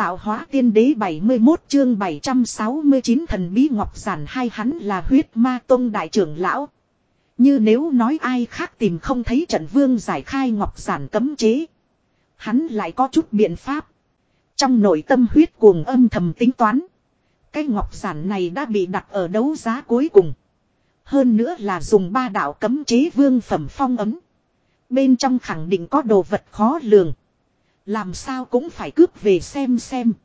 Tạo hóa tiên đế 71 chương 769 thần bí ngọc giản hai hắn là huyết ma tông đại trưởng lão. Như nếu nói ai khác tìm không thấy trận vương giải khai ngọc giản cấm chế. Hắn lại có chút biện pháp. Trong nội tâm huyết cuồng âm thầm tính toán. Cái ngọc giản này đã bị đặt ở đấu giá cuối cùng. Hơn nữa là dùng ba đạo cấm chế vương phẩm phong ấm. Bên trong khẳng định có đồ vật khó lường. Làm sao cũng phải cướp về xem.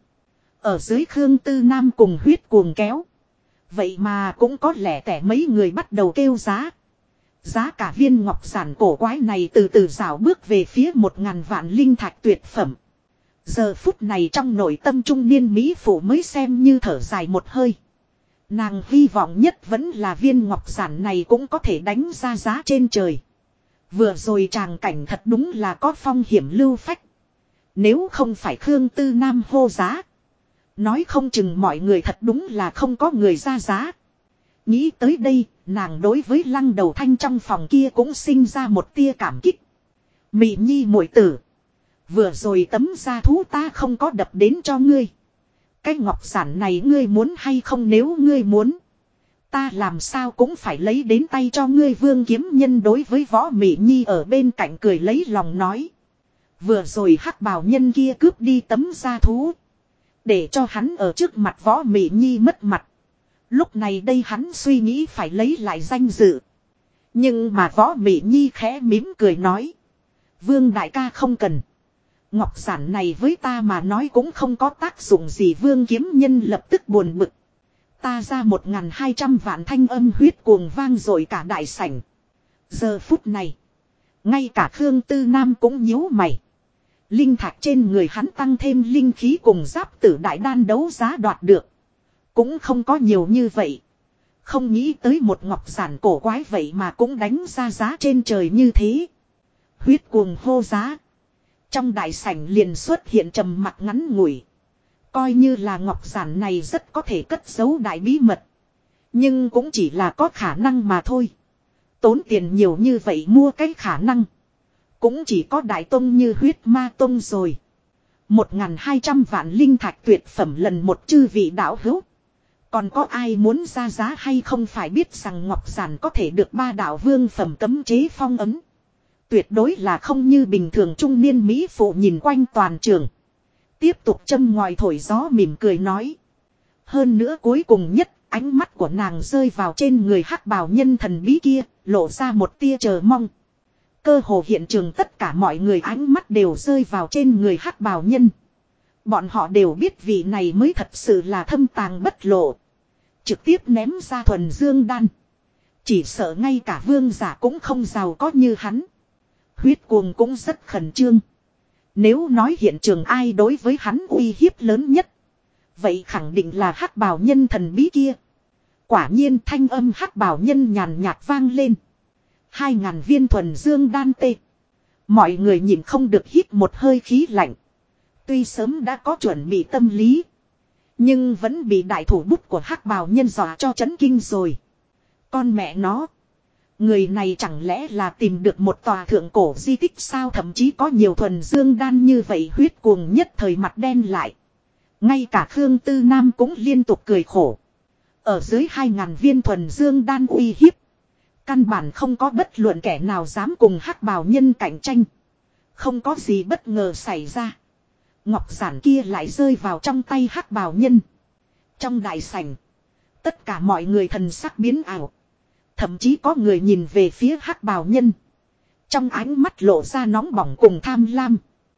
Ở dưới Khương Tư Nam cùng huyết cuồng kéo. Vậy mà cũng có lẽ tẻ mấy người bắt đầu kêu giá. Giá cả viên ngọc giản cổ quái này từ từ rảo bước về phía 1000 vạn linh thạch tuyệt phẩm. Giờ phút này trong nội tâm trung niên Mỹ phụ mới xem như thở dài một hơi. Nàng hy vọng nhất vẫn là viên ngọc giản này cũng có thể đánh ra giá trên trời. Vừa rồi tràng cảnh thật đúng là có phong hiểm lưu phách. Nếu không phải Khương Tư Nam hô giá. Nói không chừng mọi người thật đúng là không có người ra giá. Nghĩ tới đây, nàng đối với Lăng Đầu Thanh trong phòng kia cũng sinh ra một tia cảm kích. Mị nhi muội tử. Vừa rồi tấm da thú ta không có đập đến cho ngươi. Cái ngọc giản này ngươi muốn hay không, nếu ngươi muốn. Ta làm sao cũng phải lấy đến tay cho ngươi. Vương Kiếm Nhân đối với Võ Mị Nhi ở bên cạnh cười lấy lòng nói. Vừa rồi hắc bào nhân kia cướp đi tấm da thú. Để cho hắn ở trước mặt Võ Mị Nhi mất mặt. Lúc này đây hắn suy nghĩ phải lấy lại danh dự. Nhưng mà Võ Mị Nhi khẽ mím cười nói. Vương đại ca không cần. Ngọc giản này với ta mà nói cũng không có tác dụng gì. Vương Kiếm Nhân lập tức buồn bực. Ta ra 1200 vạn, thanh âm huyết cuồng vang rồi cả đại sảnh. Giờ phút này. Ngay cả Khương Tư Nam cũng nhíu mày. Linh thạch trên người hắn tăng thêm linh khí cùng giáp tử đại đan đấu giá đoạt được. Cũng không có nhiều như vậy. Không nghĩ tới một ngọc giản cổ quái vậy mà cũng đánh ra giá trên trời như thế. Huyết cuồng hô giá. Trong đại sảnh liền xuất hiện trầm mặc ngắn ngủi. Coi như là ngọc giản này rất có thể cất giấu đại bí mật. Nhưng cũng chỉ là có khả năng mà thôi. Tốn tiền nhiều như vậy mua cái khả năng. Cũng chỉ có đại tông như huyết ma tông rồi. 1200 vạn linh thạch tuyệt phẩm lần một, chư vị đạo hữu. Còn có ai muốn ra giá hay không? Phải biết rằng ngọc giản có thể được ba đạo vương phẩm cấm chế phong ấn. Tuyệt đối là không như bình thường. Trung niên Mỹ phụ nhìn quanh toàn trường. Tiếp tục châm ngòi thổi gió mỉm cười nói. Hơn nữa cuối cùng nhất, ánh mắt của nàng rơi vào trên người hắc bào nhân thần bí kia, lộ ra một tia chờ mong. Cơ hồ hiện trường tất cả mọi người ánh mắt đều rơi vào trên người hắc bào nhân. Bọn họ đều biết vị này mới thật sự là thâm tàng bất lộ. Trực tiếp ném ra thuần dương đan. Chỉ sợ ngay cả vương giả cũng không giàu có như hắn. Huyết cuồng cũng rất khẩn trương. Nếu nói hiện trường ai đối với hắn uy hiếp lớn nhất, vậy khẳng định là hắc bào nhân thần bí kia. Quả nhiên thanh âm hắc bào nhân nhàn nhạt vang lên. 2000 viên thuần dương đan tê. Mọi người nhìn không được hít một hơi khí lạnh. Tuy sớm đã có chuẩn bị tâm lý, nhưng vẫn bị đại thủ bút của hắc bào nhân dọa cho chấn kinh rồi. Con mẹ nó. Người này chẳng lẽ là tìm được một tòa thượng cổ di tích sao? Thậm chí có nhiều thuần dương đan như vậy. Huyết cuồng nhất thời mặt đen lại. Ngay cả Khương Tư Nam cũng liên tục cười khổ. Ở dưới 2000 viên thuần dương đan uy hiếp, căn bản không có bất luận kẻ nào dám cùng hắc bào nhân cạnh tranh. Không có gì bất ngờ xảy ra. Ngọc giản kia lại rơi vào trong tay hắc bào nhân. Trong đại sảnh, tất cả mọi người thần sắc biến ảo. Thậm chí có người nhìn về phía hắc bào nhân. Trong ánh mắt lộ ra nóng bỏng cùng tham lam.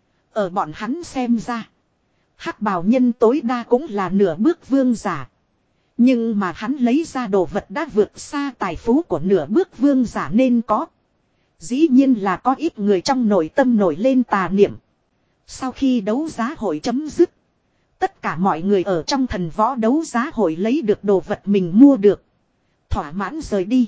Ở bọn hắn xem ra, hắc bào nhân tối đa cũng là nửa bước vương giả. Nhưng mà hắn lấy ra đồ vật đã vượt xa tài phú của nửa bước vương giả nên có. Dĩ nhiên là có ít người trong nội tâm nổi lên tà niệm. Sau khi đấu giá hội chấm dứt, tất cả mọi người ở trong thần võ đấu giá hội lấy được đồ vật mình mua được, thỏa mãn rời đi.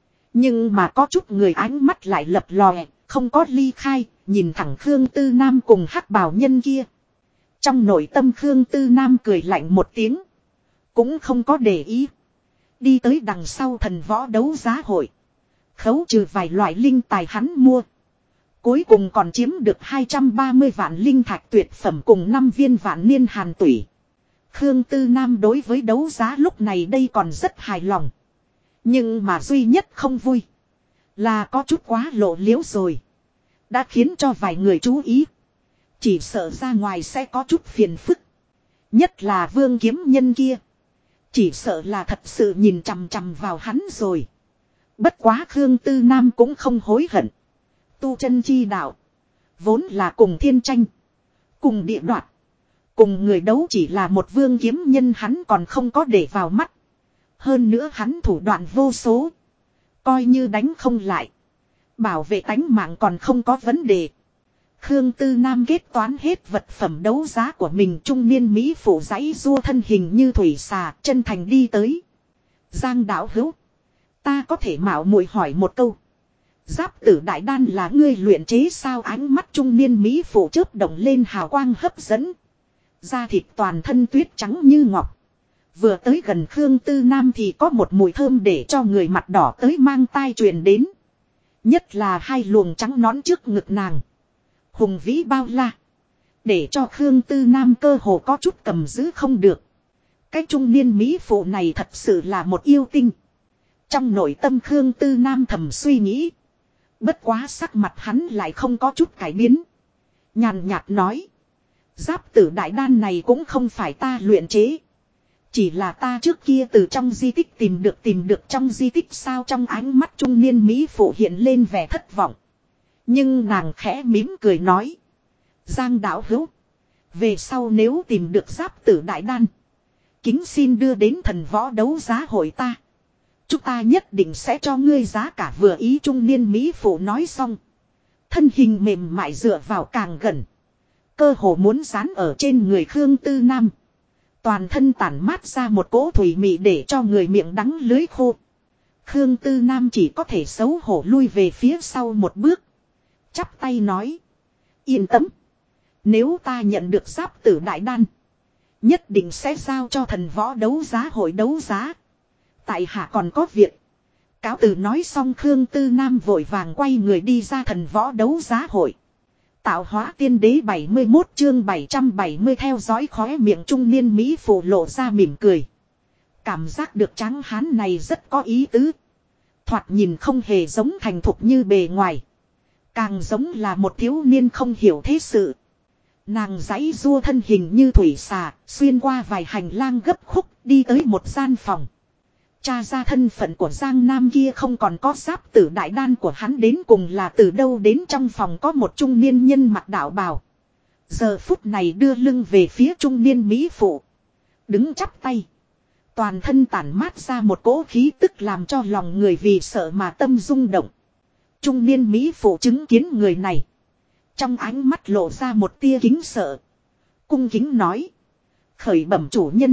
Nhưng mà có chút người ánh mắt lại lập lòe, không có ly khai, nhìn thẳng Khương Tư Nam cùng hắc bào nhân kia. Trong nội tâm Khương Tư Nam cười lạnh một tiếng, cũng không có để ý. Đi tới đằng sau thần võ đấu giá hội, khấu trừ vài loại linh tài hắn mua. Cuối cùng còn chiếm được 230 vạn linh thạch tuyệt phẩm cùng 5 viên vạn niên hàn tủy. Khương Tư Nam đối với đấu giá lúc này đây còn rất hài lòng. Nhưng mà duy nhất không vui là có chút quá lộ liễu rồi. Đã khiến cho vài người chú ý. Chỉ sợ ra ngoài sẽ có chút phiền phức. Nhất là Vương Kiếm Nhân kia. Chỉ sợ là thật sự nhìn chằm chằm vào hắn rồi. Bất quá Khương Tư Nam cũng không hối hận. Tu chân chi đạo vốn là cùng thiên tranh, cùng địa đoạt, cùng người đấu, chỉ là một Vương Kiếm Nhân hắn còn không có để vào mắt. Hơn nữa hắn thủ đoạn vô số. Coi như đánh không lại, bảo vệ tánh mạng còn không có vấn đề. Khương Tư Nam kết toán hết vật phẩm đấu giá của mình, trung niên mỹ phụ giãy rua thân hình như thủy xà, chân thành đi tới. Giang đạo hữu, ta có thể mạo muội hỏi một câu. Giáp tử đại đan là ngươi luyện chế sao? Ánh mắt trung niên mỹ phụ chớp động lên hào quang hấp dẫn. Da thịt toàn thân tuyết trắng như ngọc. Vừa tới gần Khương Tư Nam thì có một mùi thơm để cho người mặt đỏ tới mang tai truyền đến. Nhất là hai luồng trắng nõn trước ngực nàng. Hùng vĩ bao la. Để cho Khương Tư Nam cơ hồ có chút cầm giữ không được. Cái trung niên mỹ phụ này thật sự là một yêu tinh. Trong nội tâm Khương Tư Nam thầm suy nghĩ. Bất quá sắc mặt hắn lại không có chút cải biến. Nhàn nhạt nói. Giáp tử đại đan này cũng không phải ta luyện chế. Chỉ là ta trước kia từ trong di tích tìm được trong di tích sao? Trong ánh mắt trung niên mỹ phụ hiện lên vẻ thất vọng. Nhưng nàng khẽ mỉm cười nói. Giang đạo hữu, về sau nếu tìm được giáp tử đại đan, kính xin đưa đến thần võ đấu giá hội ta. Chúng ta nhất định sẽ cho ngươi giá cả vừa ý. Trung niên mỹ phụ nói xong, thân hình mềm mại dựa vào càng gần, cơ hồ muốn dán ở trên người Khương Tư Nam. Toàn thân tản mát ra một cỗ thủy mị để cho người miệng đắng lưới khô. Khương Tư Nam chỉ có thể xấu hổ lui về phía sau một bước. Chắp tay nói. Yên tâm. Nếu ta nhận được giáp tử đại đan, nhất định sẽ giao cho thần võ đấu giá hội đấu giá. Tại hạ còn có việc. Cáo từ nói xong Khương Tư Nam vội vàng quay người đi ra thần võ đấu giá hội. Tạo hóa tiên đế 71 chương 770 theo dõi khóe miệng trung niên mỹ phụ lộ ra mỉm cười. Cảm giác được tráng hán này rất có ý tứ. Thoạt nhìn không hề giống thành thục như bề ngoài. Càng giống là một thiếu niên không hiểu thế sự. Nàng giãy rua thân hình như thủy xà, xuyên qua vài hành lang gấp khúc, đi tới một gian phòng. Tra ra thân phận của Giang Nam kia không còn có giáp tử đại đan của hắn đến cùng là từ đâu đến. Trong phòng có một trung niên nhân mặc đạo bào. Giờ phút này đưa lưng về phía trung niên mỹ phụ. Đứng chắp tay. Toàn thân tản mát ra một cỗ khí tức làm cho lòng người vì sợ mà tâm rung động. Trung niên mỹ phụ chứng kiến người này. Trong ánh mắt lộ ra một tia kính sợ. Cung kính nói. Khởi bẩm chủ nhân.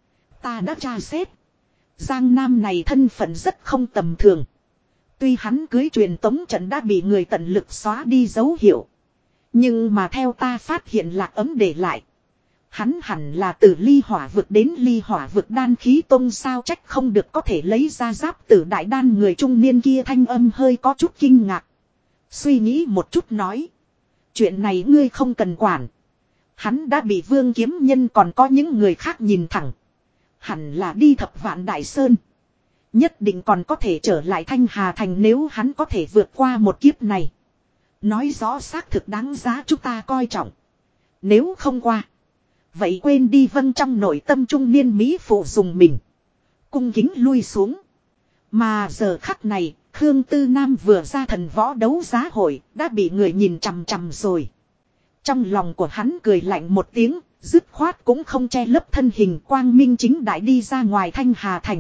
Ta đã tra xét. Giang Nam này thân phận rất không tầm thường. Tuy hắn cưới truyền tống trận đã bị người tận lực xóa đi dấu hiệu. Nhưng mà theo ta phát hiện lạc ấm để lại. Hắn hẳn là từ ly hỏa vực đến ly hỏa vực đan khí tông sao trách không được có thể lấy ra giáp tử đại đan. Người trung niên kia thanh âm hơi có chút kinh ngạc. Suy nghĩ một chút nói. Chuyện này ngươi không cần quản. Hắn đã bị Vương Kiếm Nhân còn có những người khác nhìn thẳng. Hẳn là đi Thập Vạn Đại Sơn. Nhất định còn có thể trở lại Thanh Hà Thành nếu hắn có thể vượt qua một kiếp này. Nói rõ xác thực đáng giá chúng ta coi trọng. Nếu không qua. Vậy quên đi. Vâng, trong nội tâm trung niên mỹ phụ dùng mình. Cung kính lui xuống. Mà giờ khắc này, Khương Tư Nam vừa ra thần võ đấu giá hội, đã bị người nhìn chằm chằm rồi. Trong lòng của hắn cười lạnh một tiếng, dứt khoát cũng không che lấp thân hình quang minh chính đại đi ra ngoài Thanh Hà Thành.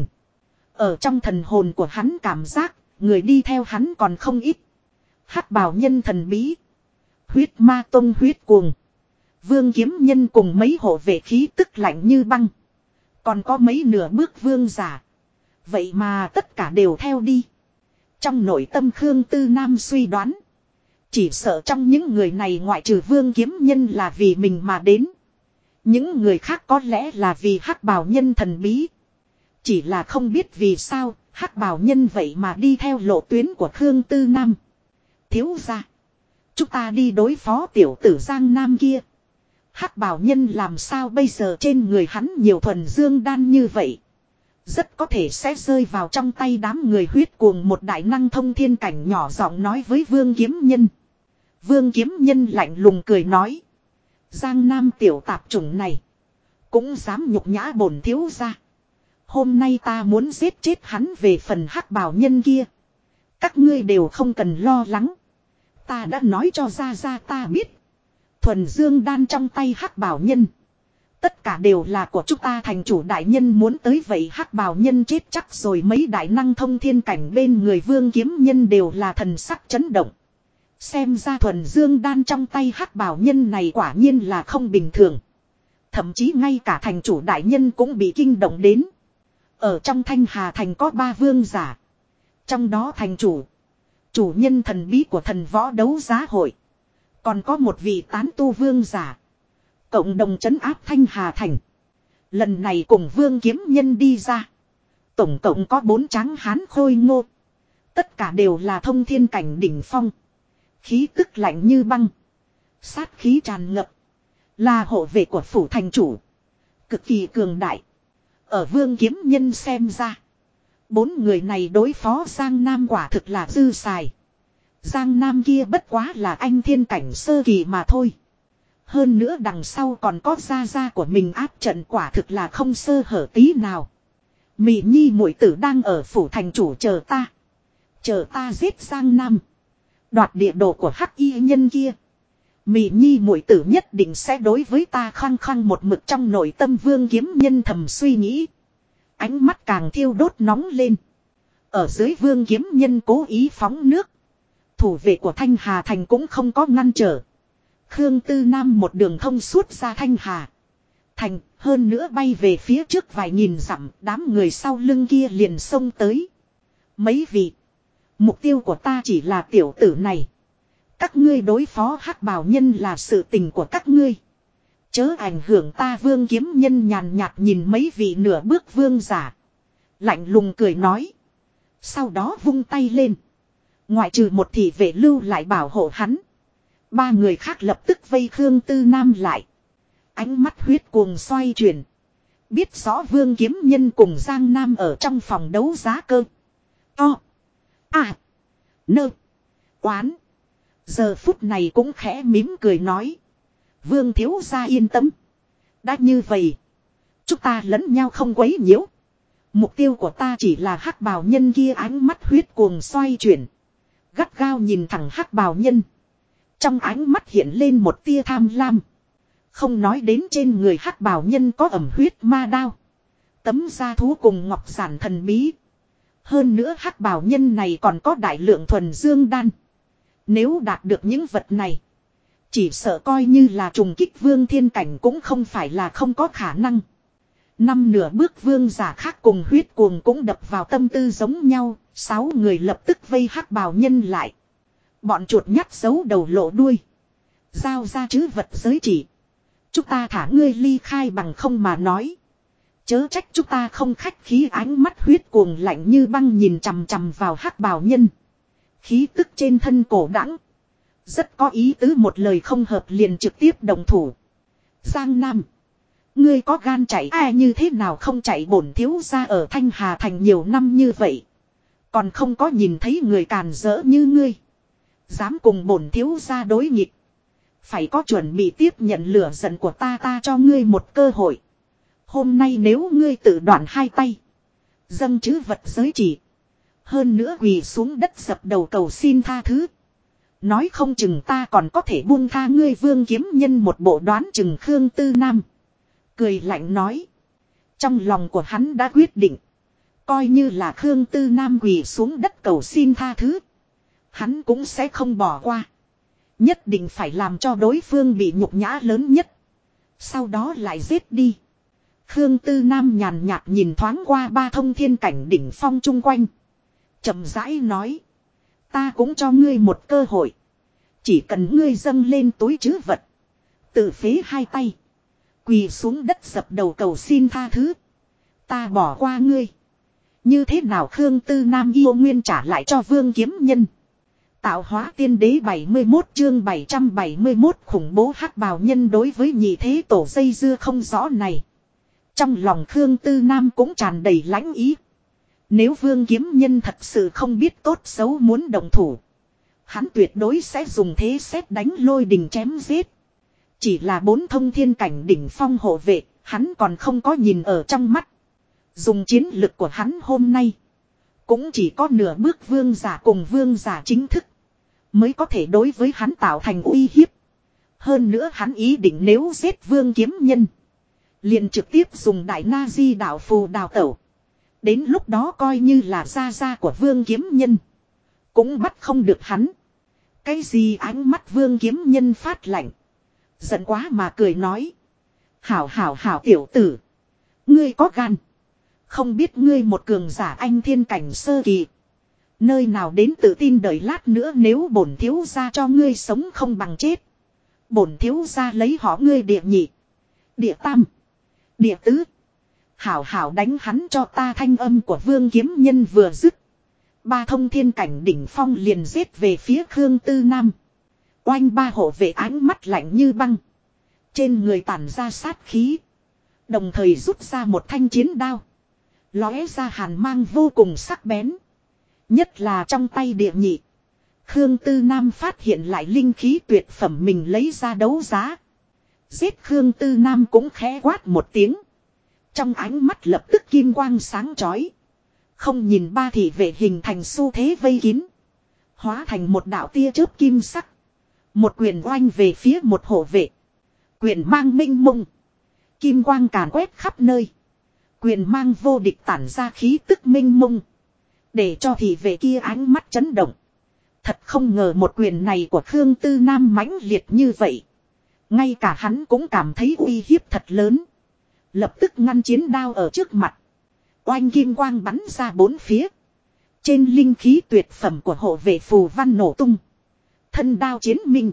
Ở trong thần hồn của hắn cảm giác, người đi theo hắn còn không ít. Hắc bào nhân thần bí, huyết ma tông huyết cuồng, Vương Kiếm Nhân cùng mấy hộ vệ khí tức lạnh như băng. Còn có mấy nửa bước vương giả. Vậy mà tất cả đều theo đi. Trong nội tâm Khương Tư Nam suy đoán. Chỉ sợ trong những người này ngoại trừ Vương Kiếm Nhân là vì mình mà đến. Những người khác có lẽ là vì hắc bào nhân thần bí. Chỉ là không biết vì sao hắc bào nhân vậy mà đi theo lộ tuyến của Khương Tư Nam. Thiếu gia, Chúng ta đi đối phó tiểu tử Giang Nam kia. Hắc bào nhân làm sao bây giờ, trên người hắn nhiều thuần dương đan như vậy. Rất có thể sẽ rơi vào trong tay đám người huyết cuồng. Một đại năng thông thiên cảnh nhỏ giọng nói với Vương Kiếm Nhân. Vương Kiếm Nhân lạnh lùng cười nói. Giang Nam tiểu tạp chủng này. Cũng dám nhục nhã bổn thiếu gia. Hôm nay ta muốn giết chết hắn. Về phần hắc bào nhân kia, các ngươi đều không cần lo lắng. Ta đã nói cho ra ta biết. Thuần dương đan trong tay hắc bào nhân, tất cả đều là của chúng ta thành chủ đại nhân muốn tới. Vậy hắc bào nhân chết chắc rồi. Mấy đại năng thông thiên cảnh bên người Vương Kiếm Nhân đều là thần sắc chấn động. Xem ra thuần dương đan trong tay hắc bào nhân này quả nhiên là không bình thường. Thậm chí ngay cả thành chủ đại nhân cũng bị kinh động đến. Ở trong Thanh Hà Thành có 3 vương giả. Trong đó thành chủ, chủ nhân thần bí của thần võ đấu giá hội, còn có một vị tán tu vương giả, cộng đồng trấn áp Thanh Hà Thành. Lần này cùng Vương Kiếm Nhân đi ra, tổng cộng có 4 tráng hán khôi ngô. Tất cả đều là thông thiên cảnh đỉnh phong. Khí tức lạnh như băng, sát khí tràn ngập, là hộ vệ của phủ thành chủ, cực kỳ cường đại. Ở Vương Kiếm Nhân xem ra, 4 người này đối phó Giang Nam quả thực là dư xài. Giang Nam kia bất quá là anh thiên cảnh sơ kỳ mà thôi. Hơn nữa đằng sau còn có gia của mình áp trận, quả thực là không sơ hở tí nào. Mị Nhi muội tử đang ở phủ thành chủ chờ ta. Chờ ta giết Giang Nam, đoạt địa đồ của hắc y nhân kia. Mị Nhi muội tử nhất định sẽ đối với ta khăng khăng một mực. Trong nội tâm Vương Kiếm Nhân thầm suy nghĩ, ánh mắt càng thiêu đốt nóng lên. Ở dưới Vương Kiếm Nhân cố ý phóng nước, thủ vệ của Thanh Hà Thành cũng không có ngăn trở. Khương Tư Nam một đường thông suốt ra Thanh Hà Thành, hơn nữa bay về phía trước vài nghìn dặm. Đám người sau lưng kia liền xông tới. Mấy vị, mục tiêu của ta chỉ là tiểu tử này. Các ngươi đối phó hắc bào nhân là sự tình của các ngươi, chớ ảnh hưởng ta. Vương Kiếm Nhân nhàn nhạt nhìn mấy vị nửa bước vương giả, lạnh lùng cười nói. Sau đó vung tay lên, ngoại trừ một thị vệ lưu lại bảo hộ hắn, 3 người khác lập tức vây Khương Tư Nam lại. Ánh mắt huyết cuồng xoay chuyển, biết rõ Vương Kiếm Nhân cùng Giang Nam ở trong phòng đấu giá cơ. To. À. Nơ. Quán. Giờ phút này cũng khẽ mím cười nói. Vương thiếu gia yên tâm. Đã như vậy, chúng ta lẫn nhau không quấy nhiễu. Mục tiêu của ta chỉ là hắc bào nhân kia. Ánh mắt huyết cuồng xoay chuyển, gắt gao nhìn thẳng hắc bào nhân. Trong ánh mắt hiện lên một tia tham lam. Không nói đến trên người hắc bào nhân có ẩm huyết ma đao, tấm da thú cùng ngọc giản thần bí. Hơn nữa hắc bào nhân này còn có đại lượng thuần dương đan. Nếu đạt được những vật này, chỉ sợ coi như là trùng kích vương thiên cảnh cũng không phải là không có khả năng. 5 nửa bước vương giả khác cùng huyết cuồng cũng đập vào tâm tư giống nhau. 6 người lập tức vây hắc bào nhân lại. Bọn chuột nhắt giấu đầu lộ đuôi, giao ra chứ vật giới chỉ. Chúng ta thả ngươi ly khai, bằng không mà nói, chớ trách chúng ta không khách khí. Ánh mắt huyết cuồng lạnh như băng nhìn chằm chằm vào hắc bào nhân. Khí tức trên thân cổ đãng, rất có ý tứ. Một lời không hợp liền trực tiếp động thủ. Giang Nam, ngươi có gan chạy như thế nào không chạy? Bổn thiếu gia ở Thanh Hà Thành nhiều năm như vậy, còn không có nhìn thấy người càn rỡ như ngươi. Dám cùng bổn thiếu gia đối nghịch, phải có chuẩn bị tiếp nhận lửa giận của ta. Ta cho ngươi một cơ hội. Hôm nay nếu ngươi tự đoạn 2 tay, dâng chứ vật giới chỉ, hơn nữa quỳ xuống đất dập đầu cầu xin tha thứ, nói không chừng ta còn có thể buông tha ngươi. Vương Kiếm Nhân một bộ đoán chừng Khương Tư Nam, cười lạnh nói. Trong lòng của hắn đã quyết định, coi như là Khương Tư Nam quỳ xuống đất cầu xin tha thứ, hắn cũng sẽ không bỏ qua. Nhất định phải làm cho đối phương bị nhục nhã lớn nhất, sau đó lại giết đi. Khương Tư Nam nhàn nhạt nhìn thoáng qua 3 thông thiên cảnh đỉnh phong chung quanh, chậm rãi nói. Ta cũng cho ngươi một cơ hội. Chỉ cần ngươi dâng lên túi trữ vật, tự phế 2 tay, quỳ xuống đất dập đầu cầu xin tha thứ, ta bỏ qua ngươi. Như thế nào? Khương Tư Nam yêu nguyên trả lại cho Vương Kiếm Nhân. Tạo hóa tiên đế 71 chương 771 khủng bố hắc bào nhân đối với nhị thế tổ dây dưa không rõ này. Trong lòng Khương Tư Nam cũng tràn đầy lãnh ý. Nếu Vương Kiếm Nhân thật sự không biết tốt xấu muốn đồng thủ, hắn tuyệt đối sẽ dùng thế xét đánh lôi đình chém giết. Chỉ là 4 thông thiên cảnh đỉnh phong hộ vệ, hắn còn không có nhìn ở trong mắt. Dùng chiến lực của hắn hôm nay, cũng chỉ có nửa bước vương giả cùng vương giả chính thức mới có thể đối với hắn tạo thành uy hiếp. Hơn nữa hắn ý định nếu giết Vương Kiếm Nhân, liền trực tiếp dùng đại na di đạo phù đào tẩu. Đến lúc đó coi như là gia của Vương Kiếm Nhân, cũng bắt không được hắn. Cái gì? Ánh mắt Vương Kiếm Nhân phát lạnh, giận quá mà cười nói. Hảo tiểu tử, ngươi có gan. Không biết ngươi một cường giả anh thiên cảnh sơ kỳ, nơi nào đến tự tin đợi lát nữa nếu bổn thiếu gia cho ngươi sống không bằng chết. Bổn thiếu gia lấy họ ngươi địa nhị, địa tam, địa tứ. Hảo đánh hắn cho ta. Thanh âm của Vương Kiếm Nhân vừa dứt, 3 thông thiên cảnh đỉnh phong liền giết về phía Khương Tư Nam. Oanh 3 hộ vệ ánh mắt lạnh như băng, trên người tản ra sát khí, đồng thời rút ra một thanh chiến đao, lóe ra hàn mang vô cùng sắc bén. Nhất là trong tay địa nhị, Khương Tư Nam phát hiện lại linh khí tuyệt phẩm mình lấy ra đấu giá. Giết! Khương Tư Nam cũng khẽ quát một tiếng, trong ánh mắt lập tức kim quang sáng chói. Không nhìn 3 thị vệ hình thành xu thế vây kín, hóa thành một đạo tia chớp kim sắc, một quyền oanh về phía một hộ vệ. Quyền mang minh mông, kim quang càn quét khắp nơi. Quyền mang vô địch tản ra khí tức minh mông, để cho thị vệ kia ánh mắt chấn động. Thật không ngờ một quyền này của Khương Tư Nam mãnh liệt như vậy. Ngay cả hắn cũng cảm thấy uy hiếp thật lớn. Lập tức ngăn chiến đao ở trước mặt. Oanh kim quang bắn ra 4 phía. Trên linh khí tuyệt phẩm của hộ vệ phù văn nổ tung, thân đao chiến minh.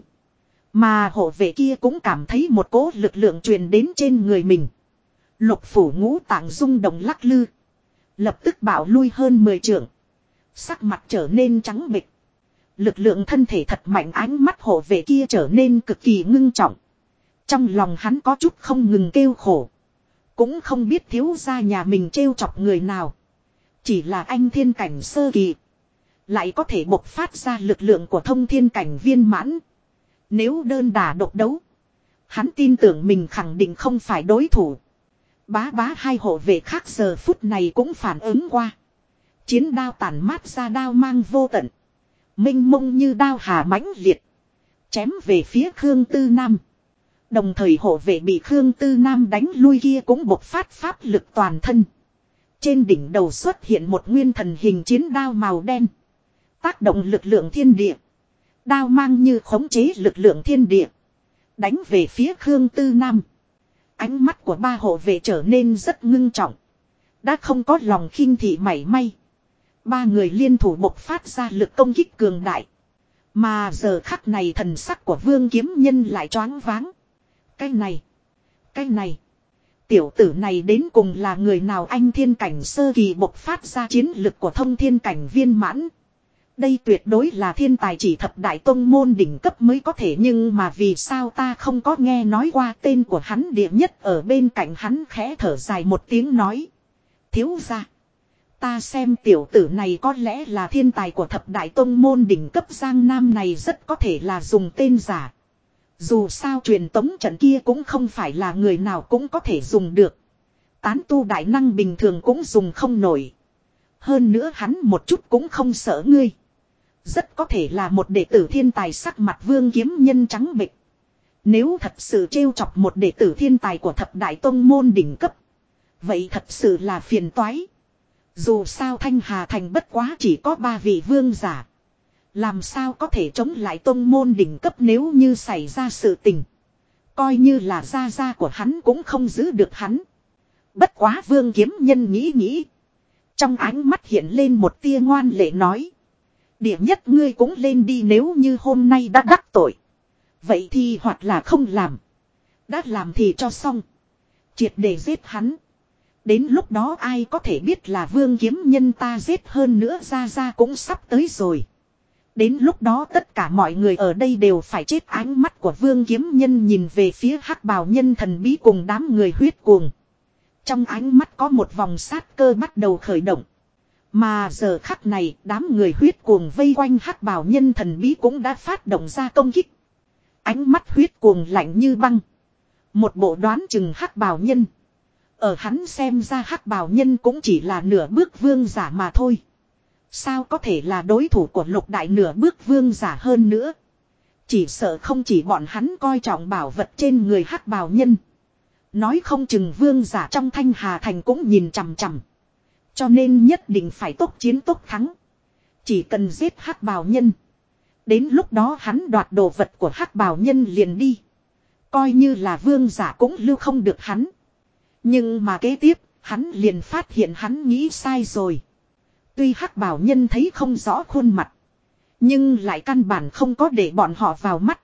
Mà hộ vệ kia cũng cảm thấy một cỗ lực lượng truyền đến trên người mình. Lục phủ ngũ tạng rung động lắc lư, lập tức bạo lui hơn 10 trượng. Sắc mặt trở nên trắng bệch. Lực lượng thân thể thật mạnh. Ánh mắt hộ vệ kia trở nên cực kỳ ngưng trọng. Trong lòng hắn có chút không ngừng kêu khổ. Cũng không biết thiếu gia nhà mình trêu chọc người nào. Chỉ là anh thiên cảnh sơ kỳ, lại có thể bộc phát ra lực lượng của thông thiên cảnh viên mãn. Nếu đơn đả độc đấu, hắn tin tưởng mình khẳng định không phải đối thủ. Bá 2 hộ vệ khác giờ phút này cũng phản ứng qua. Chiến đao tản mát ra đao mang vô tận, minh mông như đao hà mãnh liệt, chém về phía Khương Tư Nam. Đồng thời hộ vệ bị Khương Tư Nam đánh lui kia cũng bộc phát pháp lực toàn thân. Trên đỉnh đầu xuất hiện một nguyên thần hình chiến đao màu đen, tác động lực lượng thiên địa. Đao mang như khống chế lực lượng thiên địa, đánh về phía Khương Tư Nam. Ánh mắt của 3 hộ vệ trở nên rất ngưng trọng, đã không có lòng khinh thị mảy may. 3 người liên thủ bộc phát ra lực công kích cường đại. Mà giờ khắc này thần sắc của Vương Kiếm Nhân lại choáng váng. Cái này, tiểu tử này đến cùng là người nào? Anh thiên cảnh sơ kỳ bộc phát ra chiến lực của thông thiên cảnh viên mãn. Đây tuyệt đối là thiên tài chỉ thập đại tông môn đỉnh cấp mới có thể. Nhưng mà vì sao ta không có nghe nói qua tên của hắn? Địa nhất ở bên cạnh hắn khẽ thở dài một tiếng nói. Thiếu gia, ta xem tiểu tử này có lẽ là thiên tài của thập đại tông môn đỉnh cấp. Giang Nam này rất có thể là dùng tên giả. Dù sao truyền tống trận kia cũng không phải là người nào cũng có thể dùng được. Tán tu đại năng bình thường cũng dùng không nổi. Hơn nữa hắn một chút cũng không sợ ngươi. Rất có thể là một đệ tử thiên tài. Sắc mặt Vương Kiếm Nhân trắng bệch. Nếu thật sự trêu chọc một đệ tử thiên tài của thập đại tông môn đỉnh cấp, vậy thật sự là phiền toái. Dù sao Thanh Hà Thành bất quá chỉ có 3 vị vương giả, làm sao có thể chống lại tông môn đỉnh cấp? Nếu như xảy ra sự tình, coi như là gia của hắn cũng không giữ được hắn. Bất quá Vương Kiếm Nhân nghĩ, trong ánh mắt hiện lên một tia ngoan lệ nói. Địa nhất ngươi cũng lên đi. Nếu như hôm nay đã đắc tội, vậy thì hoặc là không làm. Đã làm thì cho xong, triệt để giết hắn. Đến lúc đó ai có thể biết là Vương Kiếm Nhân ta giết. Hơn nữa gia cũng sắp tới rồi. Đến lúc đó tất cả mọi người ở đây đều phải chết. Ánh mắt của Vương Kiếm Nhân nhìn về phía hắc bào nhân thần bí cùng đám người huyết cuồng. Trong ánh mắt có một vòng sát cơ bắt đầu khởi động. Mà giờ khắc này đám người huyết cuồng vây quanh hắc bào nhân thần bí cũng đã phát động ra công kích. Ánh mắt huyết cuồng lạnh như băng. Một bộ đoán chừng hắc bào nhân. Ở hắn xem ra hắc bào nhân cũng chỉ là nửa bước vương giả mà thôi. Sao có thể là đối thủ của lục đại nửa bước vương giả hơn nữa. Chỉ sợ không chỉ bọn hắn coi trọng bảo vật trên người hắc bào nhân. Nói không chừng vương giả trong Thanh Hà Thành cũng nhìn chằm chằm. Cho nên nhất định phải tốc chiến tốc thắng. Chỉ cần giết hắc bào nhân. Đến lúc đó hắn đoạt đồ vật của hắc bào nhân liền đi. Coi như là vương giả cũng lưu không được hắn. Nhưng mà kế tiếp, hắn liền phát hiện hắn nghĩ sai rồi. Tuy hắc bào nhân thấy không rõ khuôn mặt. Nhưng lại căn bản không có để bọn họ vào mắt.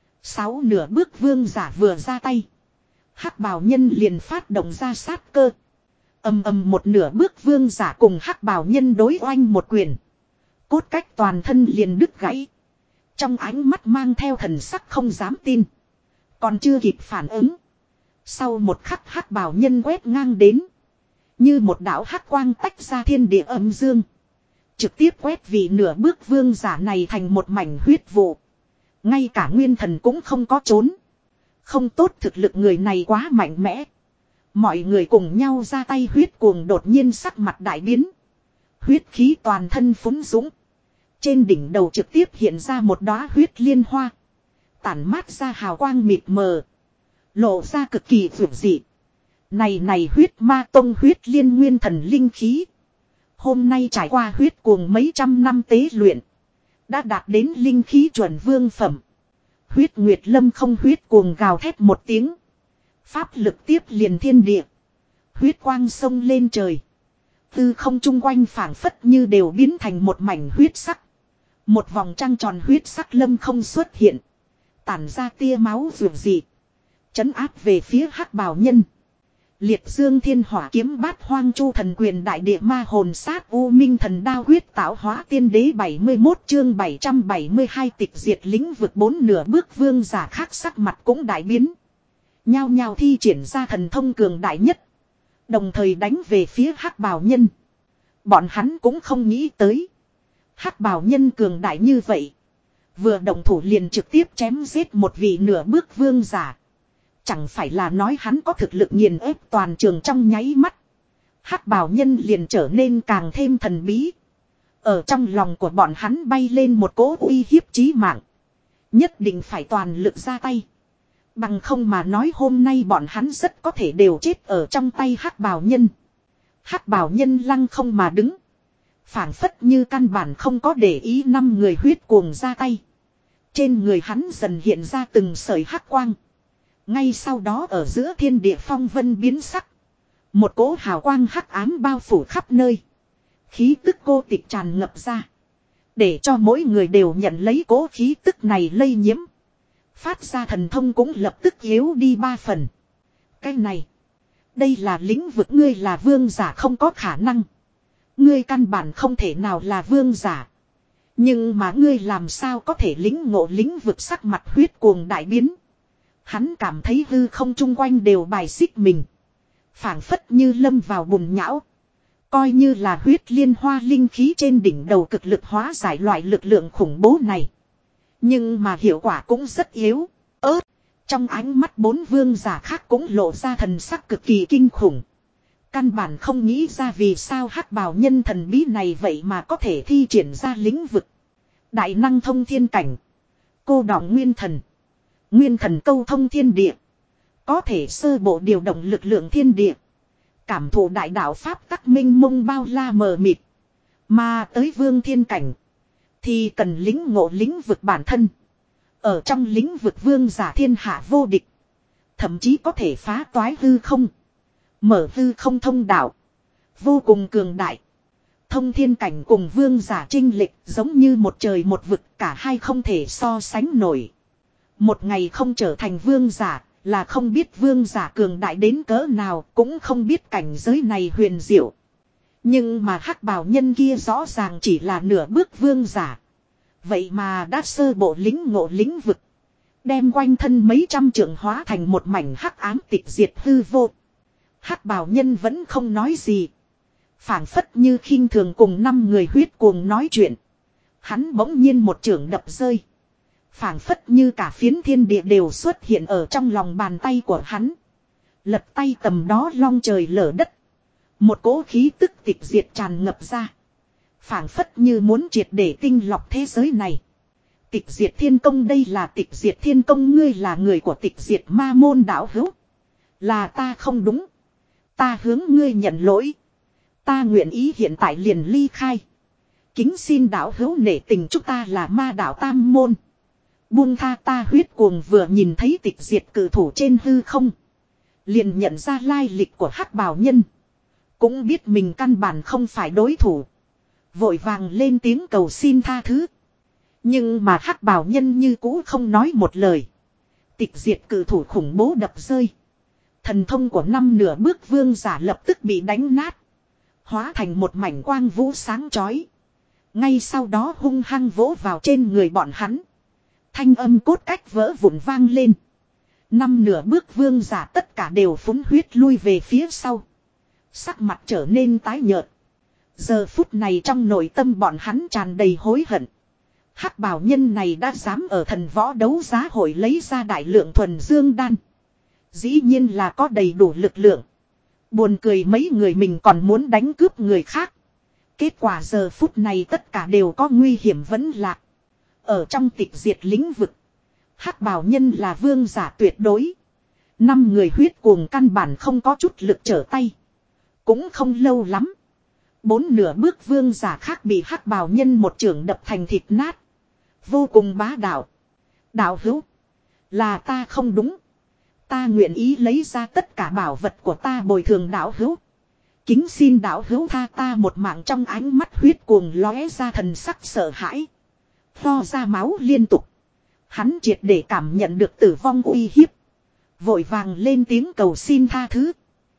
6 nửa bước vương giả vừa ra tay. Hắc bào nhân liền phát động ra sát cơ. Ầm ầm một nửa bước vương giả cùng hắc bào nhân đối oanh một quyền. Cốt cách toàn thân liền đứt gãy. Trong ánh mắt mang theo thần sắc không dám tin. Còn chưa kịp phản ứng. Sau một khắc hắc bào nhân quét ngang đến. Như một đạo hắc quang tách ra thiên địa âm dương. Trực tiếp quét vị nửa bước vương giả này thành một mảnh huyết vụ. Ngay cả nguyên thần cũng không có trốn. Không tốt, thực lực người này quá mạnh mẽ. Mọi người cùng nhau ra tay, huyết cuồng đột nhiên sắc mặt đại biến. Huyết khí toàn thân phúng dũng. Trên đỉnh đầu trực tiếp hiện ra một đóa huyết liên hoa. Tản mát ra hào quang mịt mờ. Lộ ra cực kỳ vượt dị. Này huyết ma tông huyết liên nguyên thần linh khí. Hôm nay trải qua huyết cuồng mấy trăm năm tế luyện. Đã đạt đến linh khí chuẩn vương phẩm. Huyết nguyệt lâm không huyết cuồng gào thét một tiếng. Pháp lực tiếp liền thiên địa. Huyết quang sông lên trời. Tư không chung quanh phảng phất như đều biến thành một mảnh huyết sắc. Một vòng trăng tròn huyết sắc lâm không xuất hiện. Tản ra tia máu vượt dị. Chấn áp về phía hắc bào nhân. Liệt dương thiên hỏa kiếm bát hoang chu thần quyền đại địa ma hồn sát u minh thần đao huyết tạo hóa tiên đế 71 chương 772 tịch diệt lĩnh vực 4 nửa bước vương giả khác sắc mặt cũng đại biến. Nhao nhao thi triển ra thần thông cường đại nhất. Đồng thời đánh về phía hắc bào nhân. Bọn hắn cũng không nghĩ tới. Hắc bào nhân cường đại như vậy. Vừa động thủ liền trực tiếp chém giết một vị nửa bước vương giả. Chẳng phải là nói hắn có thực lực nghiền ép toàn trường trong nháy mắt. Hắc bào nhân liền trở nên càng thêm thần bí. Ở trong lòng của bọn hắn bay lên một cỗ uy hiếp chí mạng. Nhất định phải toàn lực ra tay. Bằng không mà nói hôm nay bọn hắn rất có thể đều chết ở trong tay hắc bào nhân. Hắc bào nhân lăng không mà đứng. Phảng phất như căn bản không có để ý 5 người huyết cuồng ra tay. Trên người hắn dần hiện ra từng sợi hắc quang. Ngay sau đó ở giữa thiên địa phong vân biến sắc. Một cỗ hào quang hắc ám bao phủ khắp nơi. Khí tức cô tịch tràn ngập ra. Để cho mỗi người đều nhận lấy cỗ khí tức này lây nhiễm. Phát ra thần thông cũng lập tức yếu đi 3 phần. Cái này. Đây là lĩnh vực, ngươi là vương giả không có khả năng. Ngươi căn bản không thể nào là vương giả. Nhưng mà ngươi làm sao có thể lĩnh ngộ lĩnh vực, sắc mặt huyết cuồng đại biến. Hắn cảm thấy hư không chung quanh đều bài xích mình. Phảng phất như lâm vào bùn nhão. Coi như là huyết liên hoa linh khí trên đỉnh đầu cực lực hóa giải loại lực lượng khủng bố này. Nhưng mà hiệu quả cũng rất yếu. Trong ánh mắt 4 vương giả khác cũng lộ ra thần sắc cực kỳ kinh khủng. Căn bản không nghĩ ra vì sao hắc bào nhân thần bí này vậy mà có thể thi triển ra lĩnh vực. Đại năng thông thiên cảnh. Cô đọng nguyên thần. Nguyên thần câu thông thiên địa. Có thể sơ bộ điều động lực lượng thiên địa. Cảm thụ đại đạo pháp tắc minh mông bao la mờ mịt. Mà tới vương thiên cảnh. Thì cần lĩnh ngộ lĩnh vực bản thân. Ở trong lĩnh vực vương giả thiên hạ vô địch. Thậm chí có thể phá toái hư không. Mở hư không thông đạo. Vô cùng cường đại. Thông thiên cảnh cùng vương giả trinh lịch giống như một trời một vực, cả hai không thể so sánh nổi. Một ngày không trở thành vương giả là không biết vương giả cường đại đến cỡ nào, cũng không biết cảnh giới này huyền diệu. Nhưng mà hắc bào nhân kia rõ ràng chỉ là nửa bước vương giả. Vậy mà đã sơ bộ lĩnh ngộ lĩnh vực. Đem quanh thân mấy trăm trượng hóa thành một mảnh hắc ám tịch diệt hư vô. Hắc bào nhân vẫn không nói gì. Phảng phất như khinh thường cùng 5 người huyết cuồng nói chuyện. Hắn bỗng nhiên một chưởng đập rơi. Phảng phất như cả phiến thiên địa đều xuất hiện ở trong lòng bàn tay của hắn. Lật tay tầm đó long trời lở đất. Một cỗ khí tức tịch diệt tràn ngập ra. Phảng phất như muốn triệt để tinh lọc thế giới này. Tịch diệt thiên công, đây là tịch diệt thiên công, ngươi là người của tịch diệt ma môn đạo hữu. Là ta không đúng. Ta hướng ngươi nhận lỗi. Ta nguyện ý hiện tại liền ly khai. Kính xin đạo hữu nể tình, chúng ta là ma đạo tam môn. Buông tha ta. Huyết cuồng vừa nhìn thấy tịch diệt cử thủ trên hư không. Liền nhận ra lai lịch của hắc bào nhân. Cũng biết mình căn bản không phải đối thủ. Vội vàng lên tiếng cầu xin tha thứ. Nhưng mà hắc bào nhân như cũ không nói một lời. Tịch diệt cử thủ khủng bố đập rơi. Thần thông của 5 nửa bước vương giả lập tức bị đánh nát. Hóa thành một mảnh quang vũ sáng chói. Ngay sau đó hung hăng vỗ vào trên người bọn hắn. Thanh âm cốt cách vỡ vụn vang lên. 5 nửa bước vương giả tất cả đều phúng huyết lui về phía sau. Sắc mặt trở nên tái nhợt. Giờ phút này trong nội tâm bọn hắn tràn đầy hối hận. Hắc bào nhân này đã dám ở thần võ đấu giá hội lấy ra đại lượng thuần dương đan. Dĩ nhiên là có đầy đủ lực lượng. Buồn cười mấy người mình còn muốn đánh cướp người khác. Kết quả giờ phút này tất cả đều có nguy hiểm vẫn lạc. Ở trong tịch diệt lĩnh vực. Hắc bào nhân là vương giả tuyệt đối. 5 người huyết cuồng căn bản không có chút lực trở tay. Cũng không lâu lắm. 4 nửa bước vương giả khác bị hắc bào nhân một chưởng đập thành thịt nát. Vô cùng bá đạo. Đạo hữu. Là ta không đúng. Ta nguyện ý lấy ra tất cả bảo vật của ta bồi thường đạo hữu. Kính xin đạo hữu tha ta một mạng. Trong ánh mắt huyết cuồng lóe ra thần sắc sợ hãi. Pho ra máu liên tục. Hắn triệt để cảm nhận được tử vong uy hiếp. Vội vàng lên tiếng cầu xin tha thứ.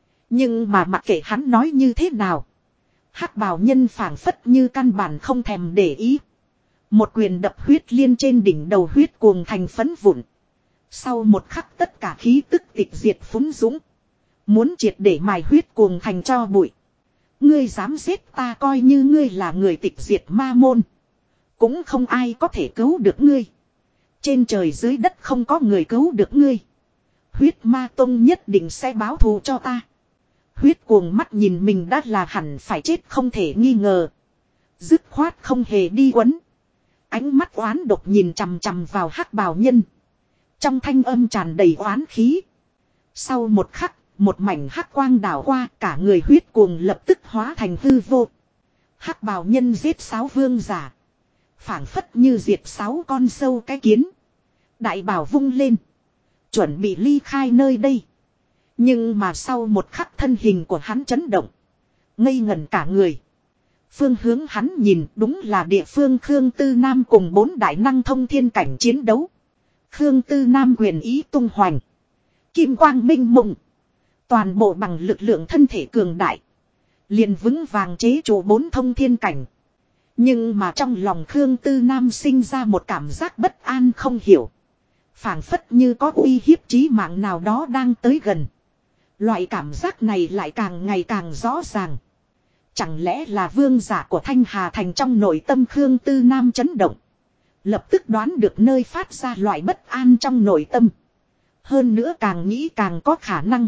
Nhưng mà mặc kệ hắn nói như thế nào. Hắc bào nhân phảng phất như căn bản không thèm để ý. Một quyền đập huyết liên trên đỉnh đầu huyết cuồng thành phấn vụn. Sau một khắc tất cả khí tức tịch diệt phúng dũng. Muốn triệt để mài huyết cuồng thành cho bụi. Ngươi dám giết ta, coi như ngươi là người tịch diệt ma môn. Cũng không ai có thể cứu được ngươi. Trên trời dưới đất không có người cứu được ngươi. Huyết ma tông nhất định sẽ báo thù cho ta. Huyết cuồng mắt nhìn mình đã là hẳn phải chết không thể nghi ngờ. Dứt khoát không hề đi quấn. Ánh mắt oán độc nhìn chằm chằm vào hắc bào nhân. Trong thanh âm tràn đầy oán khí. Sau một khắc, một mảnh hắc quang đảo qua, cả người huyết cuồng lập tức hóa thành hư vô. Hắc bào nhân giết 6 vương giả. Phảng phất như diệt 6 con sâu cái kiến. Đại bào vung lên. Chuẩn bị ly khai nơi đây. Nhưng mà sau một khắc thân hình của hắn chấn động. Ngây ngẩn cả người. Phương hướng hắn nhìn đúng là địa phương Khương Tư Nam cùng 4 đại năng thông thiên cảnh chiến đấu. Khương Tư Nam quyền ý tung hoành. Kim quang minh mộng. Toàn bộ bằng lực lượng thân thể cường đại. Liền vững vàng chế trụ 4 thông thiên cảnh. Nhưng mà trong lòng Khương Tư Nam sinh ra một cảm giác bất an không hiểu. Phảng phất như có uy hiếp chí mạng nào đó đang tới gần. Loại cảm giác này lại càng ngày càng rõ ràng. Chẳng lẽ là vương giả của Thanh Hà Thành? Trong nội tâm Khương Tư Nam chấn động. Lập tức đoán được nơi phát ra loại bất an trong nội tâm. Hơn nữa càng nghĩ càng có khả năng.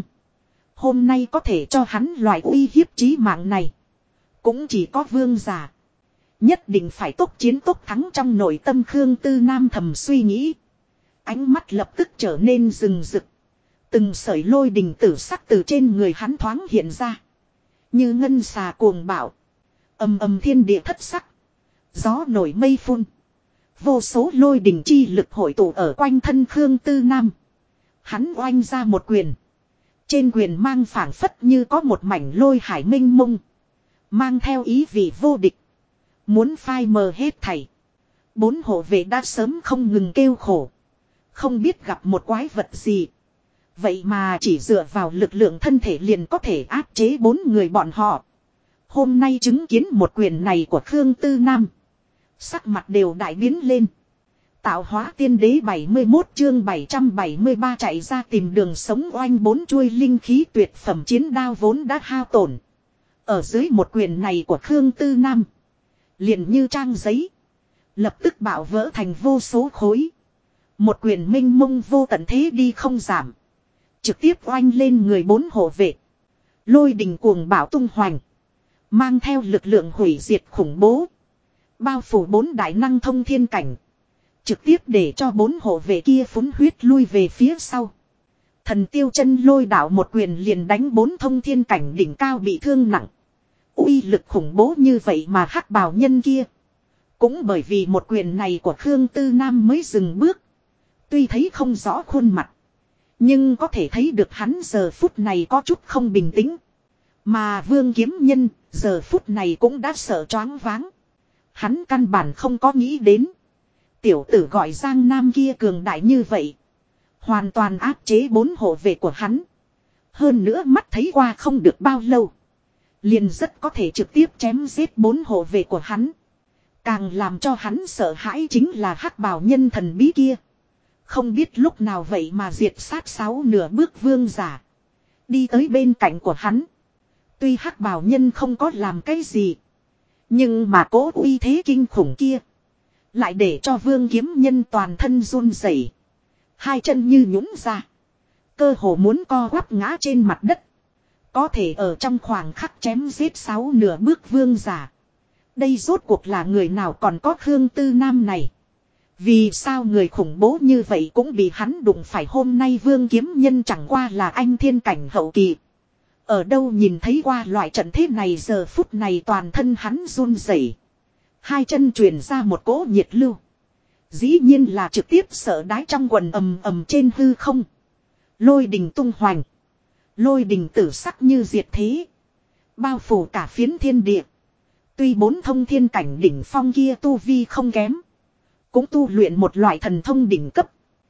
Hôm nay có thể cho hắn loại uy hiếp chí mạng này. Cũng chỉ có vương giả. Nhất định phải tốc chiến tốc thắng, trong nội tâm Khương Tư Nam thầm suy nghĩ. Ánh mắt lập tức trở nên rừng rực. Từng sợi lôi đình tử sắc từ trên người hắn thoáng hiện ra. Như ngân xà cuồng bạo. Ầm ầm thiên địa thất sắc. Gió nổi mây phun. Vô số lôi đình chi lực hội tụ ở quanh thân Khương Tư Nam. Hắn oanh ra một quyền. Trên quyền mang phảng phất như có một mảnh lôi hải minh mông. Mang theo ý vị vô địch. Muốn phai mờ hết thảy. 4 hộ vệ đã sớm không ngừng kêu khổ. Không biết gặp một quái vật gì. Vậy mà chỉ dựa vào lực lượng thân thể liền có thể áp chế 4 người bọn họ. Hôm nay chứng kiến một quyền này của Khương Tư Nam. Sắc mặt đều đại biến lên. Tạo hóa tiên đế 71 chương 773 chạy ra tìm đường sống oanh bốn chuôi linh khí tuyệt phẩm chiến đao vốn đã hao tổn. Ở dưới một quyền này của Khương Tư Nam. Liền như trang giấy. Lập tức bạo vỡ thành vô số khối. Một quyền minh mông vô tận thế đi không giảm. Trực tiếp oanh lên người bốn hộ vệ. Lôi đình cuồng bạo tung hoành. Mang theo lực lượng hủy diệt khủng bố. Bao phủ bốn đại năng thông thiên cảnh. Trực tiếp để cho bốn hộ vệ kia phúng huyết lui về phía sau. Thần tiêu chân lôi đạo một quyền liền đánh bốn thông thiên cảnh đỉnh cao bị thương nặng. Uy lực khủng bố như vậy mà hắc bào nhân kia. Cũng bởi vì một quyền này của Khương Tư Nam mới dừng bước. Tuy thấy không rõ khuôn mặt. Nhưng có thể thấy được hắn giờ phút này có chút không bình tĩnh. Mà Vương Kiếm Nhân giờ phút này cũng đã sợ choáng váng. Hắn căn bản không có nghĩ đến. Tiểu tử gọi Giang Nam kia cường đại như vậy. Hoàn toàn áp chế bốn hộ vệ của hắn. Hơn nữa mắt thấy qua không được bao lâu. Liền rất có thể trực tiếp chém giết bốn hộ vệ của hắn. Càng làm cho hắn sợ hãi chính là hắc bào nhân thần bí kia. Không biết lúc nào vậy mà diệt sát 6 nửa bước vương giả. Đi tới bên cạnh của hắn. Tuy hắc bào nhân không có làm cái gì. Nhưng mà cố uy thế kinh khủng kia. Lại để cho Vương Kiếm Nhân toàn thân run rẩy, hai chân như nhũn ra. Cơ hồ muốn co quắp ngã trên mặt đất. Có thể ở trong khoảng khắc chém giết 6 nửa bước vương giả. Đây rốt cuộc là người nào còn có Khương Tư Nam này. Vì sao người khủng bố như vậy cũng bị hắn đụng phải hôm nay Vương Kiếm Nhân chẳng qua là anh thiên cảnh hậu kỳ. Ở đâu nhìn thấy qua loại trận thế này giờ phút này toàn thân hắn run rẩy. Hai chân truyền ra một cỗ nhiệt lưu. Dĩ nhiên là trực tiếp sợ đái trong quần ầm ầm trên hư không. Lôi đình tung hoành. Lôi đình tử sắc như diệt thế. Bao phủ cả phiến thiên địa. Tuy bốn thông thiên cảnh đỉnh phong kia tu vi không kém. Cũng tu luyện một loại thần thông đỉnh cấp.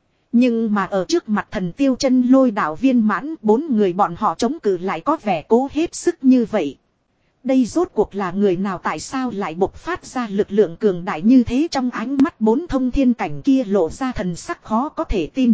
Nhưng mà ở trước mặt thần tiêu chân lôi đạo viên mãn, bốn người bọn họ chống cự lại có vẻ cố hết sức như vậy. Đây rốt cuộc là người nào, tại sao lại bộc phát ra lực lượng cường đại như thế? Trong ánh mắt bốn thông thiên cảnh kia lộ ra thần sắc khó có thể tin.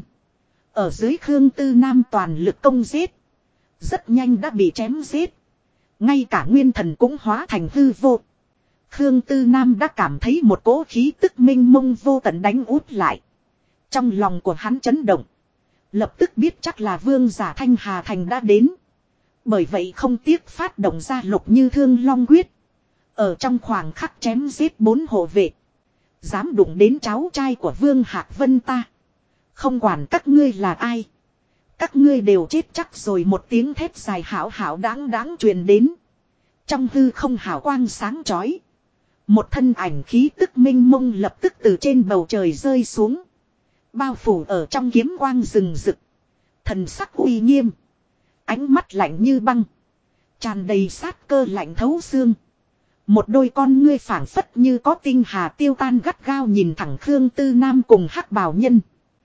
Ở dưới Khương Tư Nam toàn lực công giết. Rất nhanh đã bị chém giết. Ngay cả nguyên thần cũng hóa thành hư vô. Khương Tư Nam đã cảm thấy một cỗ khí tức minh mông vô tận đánh út lại. Trong lòng của hắn chấn động. Lập tức biết chắc là vương giả Thanh Hà Thành đã đến. Bởi vậy không tiếc phát động ra Lục Như Thương Long Quyết. Ở trong khoảng khắc chém giết bốn hộ vệ. Dám đụng đến cháu trai của Vương Hạc Vân ta. Không quản các ngươi là ai. Các ngươi đều chết chắc rồi. Một tiếng thét dài hảo hảo đáng đáng truyền đến. Trong hư không hào quang sáng chói. Một thân ảnh khí tức minh mông lập tức từ trên bầu trời rơi xuống. Bao phủ ở trong kiếm quang rừng rực. Thần sắc uy nghiêm. Ánh mắt lạnh như băng. Tràn đầy sát cơ lạnh thấu xương. Một đôi con ngươi phảng phất như có tinh hà tiêu tan gắt gao nhìn thẳng Khương Tư Nam cùng hắc bào nhân.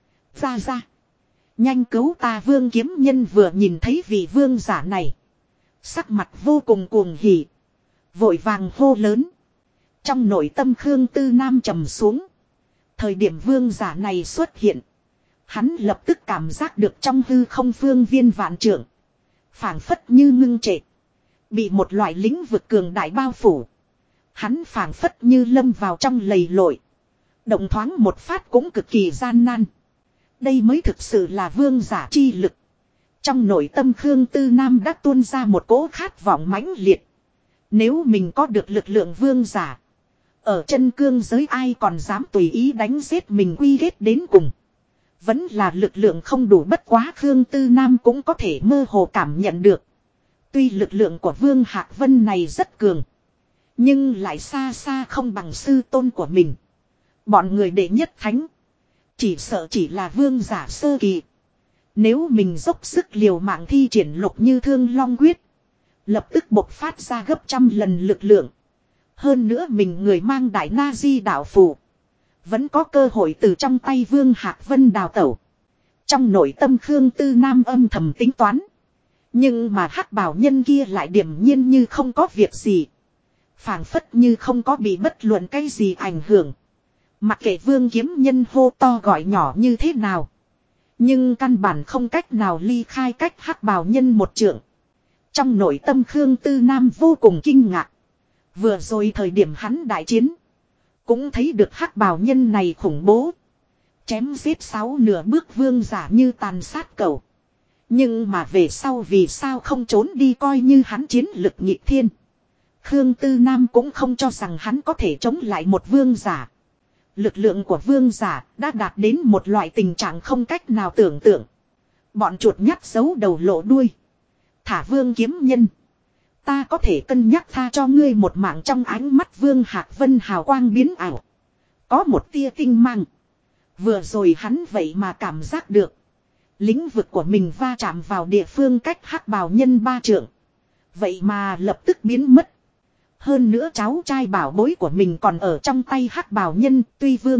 Ra ra. Nhanh cứu ta. Vương Kiếm Nhân vừa nhìn thấy vị vương giả này. Sắc mặt vô cùng cuồng hỉ. Vội vàng hô lớn. Trong nội tâm Khương Tư Nam trầm xuống. Thời điểm vương giả này xuất hiện. Hắn lập tức cảm giác được trong hư không phương viên vạn trượng. Phảng phất như ngưng trệ. Bị một loại lĩnh vực cường đại bao phủ. Hắn phảng phất như lâm vào trong lầy lội. Động thoáng một phát cũng cực kỳ gian nan. Đây mới thực sự là vương giả chi lực. Trong nội tâm Khương Tư Nam đã tuôn ra một cỗ khát vọng mãnh liệt. Nếu mình có được lực lượng vương giả. Ở chân cương giới ai còn dám tùy ý đánh giết mình quy kết đến cùng. Vẫn là lực lượng không đủ, bất quá Khương Tư Nam cũng có thể mơ hồ cảm nhận được. Tuy lực lượng của Vương Hạc Vân này rất cường. Nhưng lại xa xa không bằng sư tôn của mình. Bọn người đệ nhất thánh. Chỉ sợ chỉ là vương giả sơ kỳ. Nếu mình dốc sức liều mạng thi triển Lục Như Thương Long Quyết. Lập tức bộc phát ra gấp trăm lần lực lượng. Hơn nữa mình người mang đại na di đạo phù. Vẫn có cơ hội từ trong tay Vương Hạc Vân đào tẩu. Trong nội tâm Khương Tư Nam âm thầm tính toán. Nhưng mà hắc bảo nhân kia lại điềm nhiên như không có việc gì. Phảng phất như không có bị bất luận cái gì ảnh hưởng. Mặc kệ Vương Kiếm Nhân hô to gọi nhỏ như thế nào. Nhưng căn bản không cách nào ly khai cách Hắc Bào Nhân một trượng. Trong nội tâm Khương Tư Nam vô cùng kinh ngạc. Vừa rồi thời điểm hắn đại chiến. Cũng thấy được Hắc Bào Nhân này khủng bố. Chém giết 6 nửa bước vương giả như tàn sát cẩu. Nhưng mà về sau vì sao không trốn đi coi như hắn chiến lực nghịch thiên. Khương Tư Nam cũng không cho rằng hắn có thể chống lại một vương giả. Lực lượng của vương giả đã đạt đến một loại tình trạng không cách nào tưởng tượng. Bọn chuột nhắt giấu đầu lộ đuôi. Thả Vương Kiếm Nhân. Ta có thể cân nhắc tha cho ngươi một mạng. Trong ánh mắt Vương Hạc Vân hào quang biến ảo. Có một tia tinh mang. Vừa rồi hắn vậy mà cảm giác được. Lĩnh vực của mình va chạm vào địa phương cách Hắc Bào Nhân 3 trượng. Vậy mà lập tức biến mất. Hơn nữa cháu trai bảo bối của mình còn ở trong tay Hắc Bào Nhân. Tuy Vương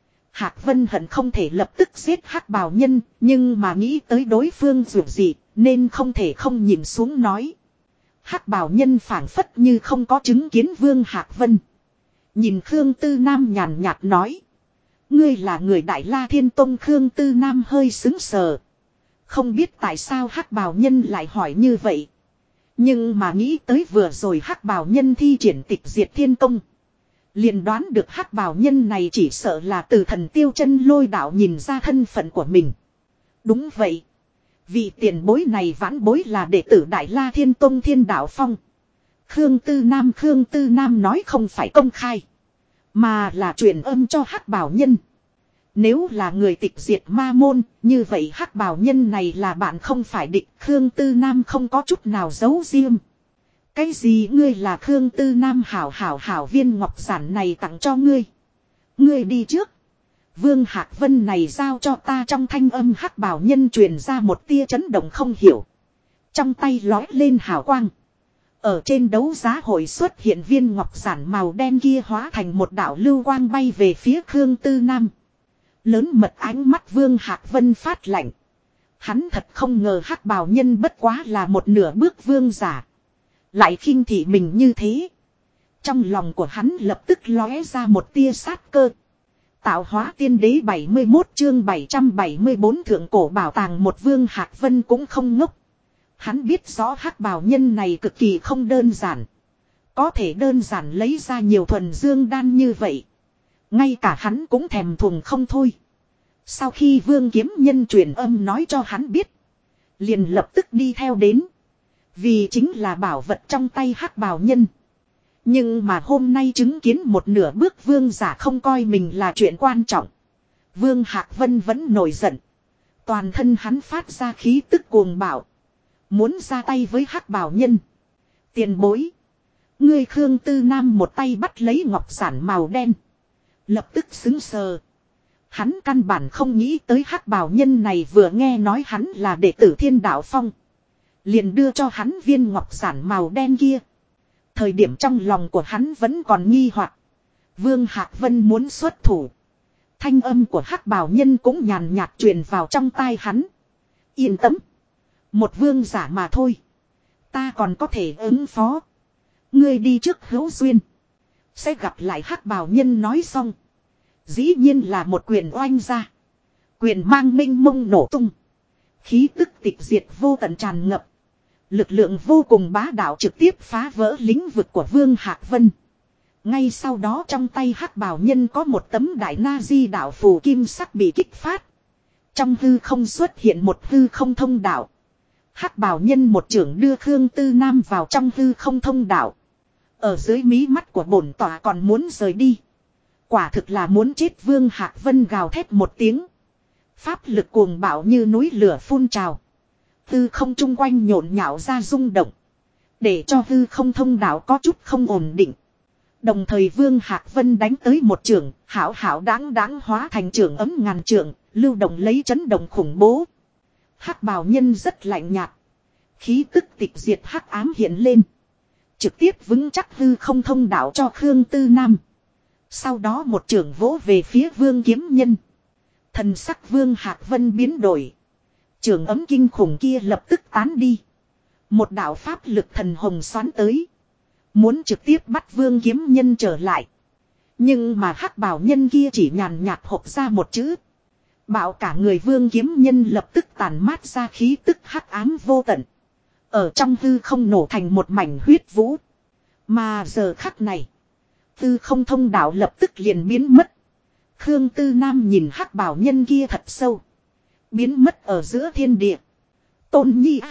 Hạc Vân hận không thể lập tức giết Hắc Bào Nhân. Nhưng mà nghĩ tới đối phương dù gì. Nên không thể không nhìn xuống nói. Hắc Bào Nhân phảng phất như không có chứng kiến Vương Hạc Vân. Nhìn Khương Tư Nam nhàn nhạt nói. Ngươi là người Đại La Thiên Tông. Khương Tư Nam hơi xứng sờ. Không biết tại sao Hắc Bào Nhân lại hỏi như vậy. Nhưng mà nghĩ tới vừa rồi Hắc Bào Nhân thi triển tịch diệt thiên công. Liền đoán được Hắc Bào Nhân này chỉ sợ là từ Thần Tiêu Chân Lôi đạo nhìn ra thân phận của mình. Đúng vậy. Vị tiền bối này vãn bối là đệ tử Đại La Thiên Tông Thiên Đạo Phong. Khương Tư Nam nói không phải công khai. Mà là truyền âm cho Hắc Bào Nhân. Nếu là người tịch diệt ma môn, như vậy Hắc Bào Nhân này là bạn không phải địch. Khương Tư Nam không có chút nào giấu riêng. Cái gì ngươi là Khương Tư Nam hảo viên ngọc giản này tặng cho ngươi. Ngươi đi trước. Vương Hạc Vân này giao cho ta. Trong thanh âm Hắc Bào Nhân truyền ra một tia chấn động không hiểu. Trong tay lói lên hào quang. Ở trên đấu giá hội xuất hiện viên ngọc giản màu đen kia hóa thành một đạo lưu quang bay về phía Khương Tư Nam. Lớn mật ánh mắt Vương Hạc Vân phát lạnh. Hắn thật không ngờ Hắc Bào Nhân bất quá là một nửa bước vương giả. Lại khinh thị mình như thế. Trong lòng của hắn lập tức lóe ra một tia sát cơ. Tạo hóa tiên đế 71 chương 774 thượng cổ bảo tàng. Một Vương Hạc Vân cũng không ngốc. Hắn biết rõ Hắc Bào Nhân này cực kỳ không đơn giản. Có thể đơn giản lấy ra nhiều thuần dương đan như vậy. Ngay cả hắn cũng thèm thuồng không thôi. Sau khi Vương Kiếm Nhân truyền âm nói cho hắn biết. Liền lập tức đi theo đến. Vì chính là bảo vật trong tay Hắc Bào Nhân. Nhưng mà hôm nay chứng kiến một nửa bước vương giả không coi mình là chuyện quan trọng. Vương Hạc Vân vẫn nổi giận. Toàn thân hắn phát ra khí tức cuồng bạo. Muốn ra tay với Hắc Bào Nhân. Tiền bối. Ngươi Khương Tư Nam một tay bắt lấy ngọc giản màu đen. Lập tức xứng sờ. Hắn căn bản không nghĩ tới Hắc Bào Nhân này vừa nghe nói hắn là đệ tử Thiên Đạo Phong. Liền đưa cho hắn viên ngọc giản màu đen kia. Thời điểm trong lòng của hắn vẫn còn nghi hoặc. Vương Hạc Vân muốn xuất thủ. Thanh âm của Hắc Bào Nhân cũng nhàn nhạt truyền vào trong tai hắn. Yên tâm. Một vương giả mà thôi. Ta còn có thể ứng phó. Ngươi đi trước hữu duyên. Sẽ gặp lại Hắc Bào Nhân nói xong. Dĩ nhiên là một quyền oanh ra. Quyền mang minh mông nổ tung. Khí tức tịch diệt vô tận tràn ngập. Lực lượng vô cùng bá đạo trực tiếp phá vỡ lĩnh vực của Vương Hạc Vân. Ngay sau đó trong tay Hắc Bào Nhân có một tấm đại na di đạo phù kim sắc bị kích phát. Trong hư không xuất hiện một hư không thông đạo. Hắc Bào Nhân một chưởng đưa Khương Tư Nam vào trong hư không thông đạo. Ở dưới mí mắt của bổn tòa còn muốn rời đi. Quả thực là muốn chết. Vương Hạc Vân gào thét một tiếng. Pháp lực cuồng bạo như núi lửa phun trào. Hư không chung quanh nhộn nhạo ra rung động. Để cho hư không thông đạo có chút không ổn định. Đồng thời Vương Hạc Vân đánh tới một chưởng, hảo đáng hóa thành chưởng ấm ngàn chưởng, lưu động lấy chấn động khủng bố. Hắc Bào Nhân rất lạnh nhạt. Khí tức tịch diệt hắc ám hiện lên. Trực tiếp vững chắc hư không thông đạo cho Khương Tư Nam. Sau đó một chưởng vỗ về phía Vương Kiếm Nhân. Thần sắc Vương Hạc Vân biến đổi. Chưởng ấm kinh khủng kia lập tức tán đi. Một đạo pháp lực thần hồng xoắn tới. Muốn trực tiếp bắt Vương Kiếm Nhân trở lại. Nhưng mà hắc bào nhân kia chỉ nhàn nhạt hộp ra một chữ. Bảo cả người Vương Kiếm Nhân lập tức tàn mát ra khí tức hắc ám vô tận. Ở trong hư không nổ thành một mảnh huyết vũ. Mà giờ khắc này. Hư không thông đạo lập tức liền biến mất. Khương Tư Nam nhìn hắc bào nhân kia thật sâu. Biến mất ở giữa thiên địa. Tôn Nhi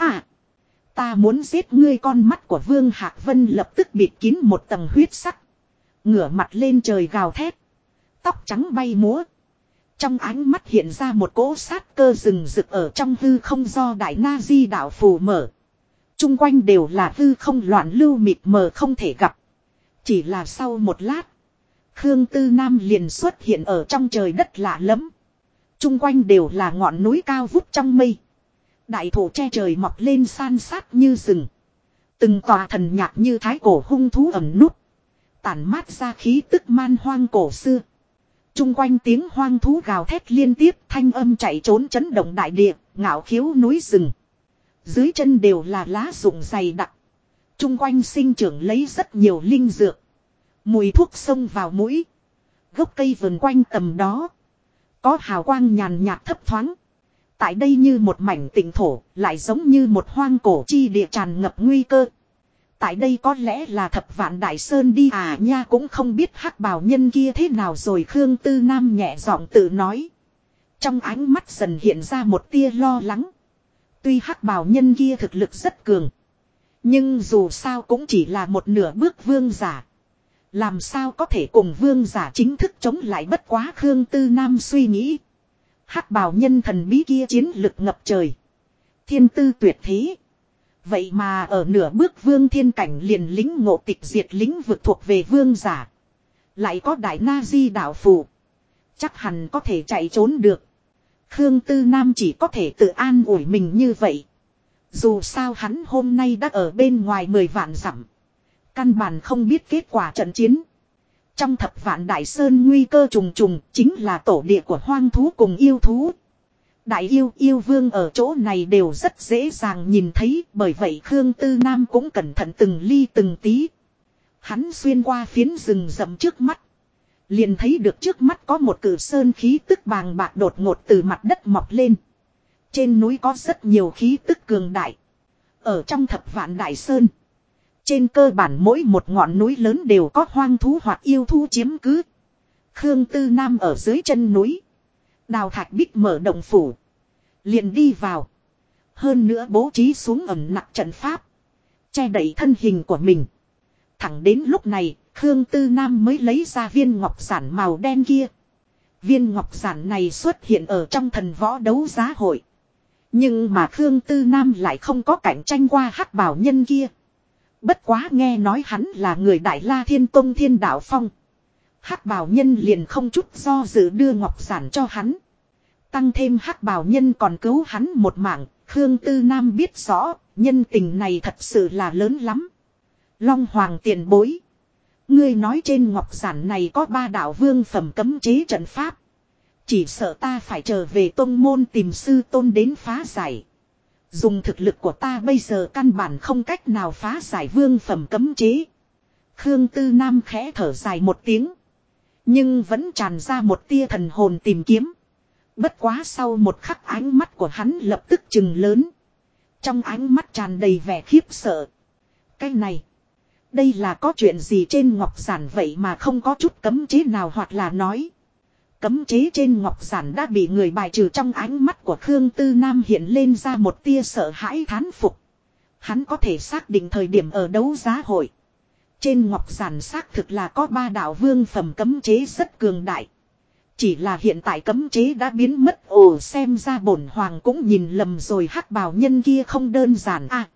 ta muốn giết ngươi. Con mắt của Vương Hạc Vân lập tức bịt kín một tầng huyết sắc. Ngửa mặt lên trời gào thét. Tóc trắng bay múa. Trong ánh mắt hiện ra một cỗ sát cơ rừng rực ở trong hư không do Đại Na Di đạo phù mở. Trung quanh đều là hư không loạn lưu mịt mờ không thể gặp. Chỉ là sau một lát. Khương Tư Nam liền xuất hiện ở trong trời đất lạ lẫm. Trung quanh đều là ngọn núi cao vút trong mây. Đại thụ che trời mọc lên san sát như rừng. Từng tòa thần nhạc như thái cổ hung thú ẩn nút. Tản mát ra khí tức man hoang cổ xưa. Trung quanh tiếng hoang thú gào thét liên tiếp, thanh âm chạy trốn chấn động đại địa, ngạo khiếu núi rừng. Dưới chân đều là lá rụng dày đặc. Trung quanh sinh trưởng lấy rất nhiều linh dược. Mùi thuốc xông vào mũi. Gốc cây vườn quanh tầm đó. Có hào quang nhàn nhạt thấp thoáng. Tại đây như một mảnh tịnh thổ, lại giống như một hoang cổ chi địa tràn ngập nguy cơ. Tại đây có lẽ là Thập Vạn Đại Sơn đi à nha, cũng không biết hắc bào nhân kia thế nào rồi. Khương Tư Nam nhẹ giọng tự nói. Trong ánh mắt dần hiện ra một tia lo lắng. Tuy hắc bào nhân kia thực lực rất cường. Nhưng dù sao cũng chỉ là một nửa bước vương giả. Làm sao có thể cùng vương giả chính thức chống lại. Bất quá Khương Tư Nam suy nghĩ. Hắc bào nhân thần bí kia chiến lực ngập trời. Thiên tư tuyệt thế. Vậy mà ở nửa bước vương thiên cảnh liền lính ngộ tịch diệt lĩnh vực thuộc về vương giả. Lại có Đại Na Di đạo phù. Chắc hẳn có thể chạy trốn được. Khương Tư Nam chỉ có thể tự an ủi mình như vậy. Dù sao hắn hôm nay đã ở bên ngoài 10 vạn dặm. Căn bản không biết kết quả trận chiến. Trong Thập Vạn Đại Sơn nguy cơ trùng trùng chính là tổ địa của hoang thú cùng yêu thú. Đại yêu vương ở chỗ này đều rất dễ dàng nhìn thấy, bởi vậy Khương Tư Nam cũng cẩn thận từng ly từng tí. Hắn xuyên qua phiến rừng rậm trước mắt. Liền thấy được trước mắt có một cử sơn khí tức bàng bạc đột ngột từ mặt đất mọc lên. Trên núi có rất nhiều khí tức cường đại. Ở trong Thập Vạn Đại Sơn. Trên cơ bản mỗi một ngọn núi lớn đều có hoang thú hoặc yêu thú chiếm cứ. Khương Tư Nam ở dưới chân núi. Đào thạch bích mở động phủ. Liền đi vào. Hơn nữa bố trí xuống ẩn nặc trận pháp. Che đậy thân hình của mình. Thẳng đến lúc này, Khương Tư Nam mới lấy ra viên ngọc giản màu đen kia. Viên ngọc giản này xuất hiện ở trong thần võ đấu giá hội. Nhưng mà Khương Tư Nam lại không có cạnh tranh qua hắc bào nhân kia. Bất quá nghe nói hắn là người Đại La Thiên Tông Thiên Đạo Phong. Hắc bào nhân liền không chút do dự đưa ngọc giản cho hắn. Tăng thêm hắc bào nhân còn cứu hắn một mạng. Khương Tư Nam biết rõ, nhân tình này thật sự là lớn lắm. Long Hoàng tiền bối. Ngươi nói trên ngọc giản này có 3 đạo vương phẩm cấm chế trận pháp. Chỉ sợ ta phải trở về tông môn tìm sư tôn đến phá giải. Dùng thực lực của ta bây giờ căn bản không cách nào phá giải vương phẩm cấm chế. Khương Tư Nam khẽ thở dài một tiếng. Nhưng vẫn tràn ra một tia thần hồn tìm kiếm. Bất quá sau một khắc ánh mắt của hắn lập tức trừng lớn. Trong ánh mắt tràn đầy vẻ khiếp sợ. Cái này. Đây là có chuyện gì trên ngọc giản vậy mà không có chút cấm chế nào, hoặc là nói. Cấm chế trên ngọc giản đã bị người bài trừ. Trong ánh mắt của Khương Tư Nam hiện lên ra một tia sợ hãi thán phục. Hắn có thể xác định thời điểm ở đấu giá hội. Trên ngọc giản xác thực là có 3 đạo vương phẩm cấm chế rất cường đại. Chỉ là hiện tại cấm chế đã biến mất. Ồ, xem ra bổn hoàng cũng nhìn lầm rồi, hắc bào nhân kia không đơn giản à.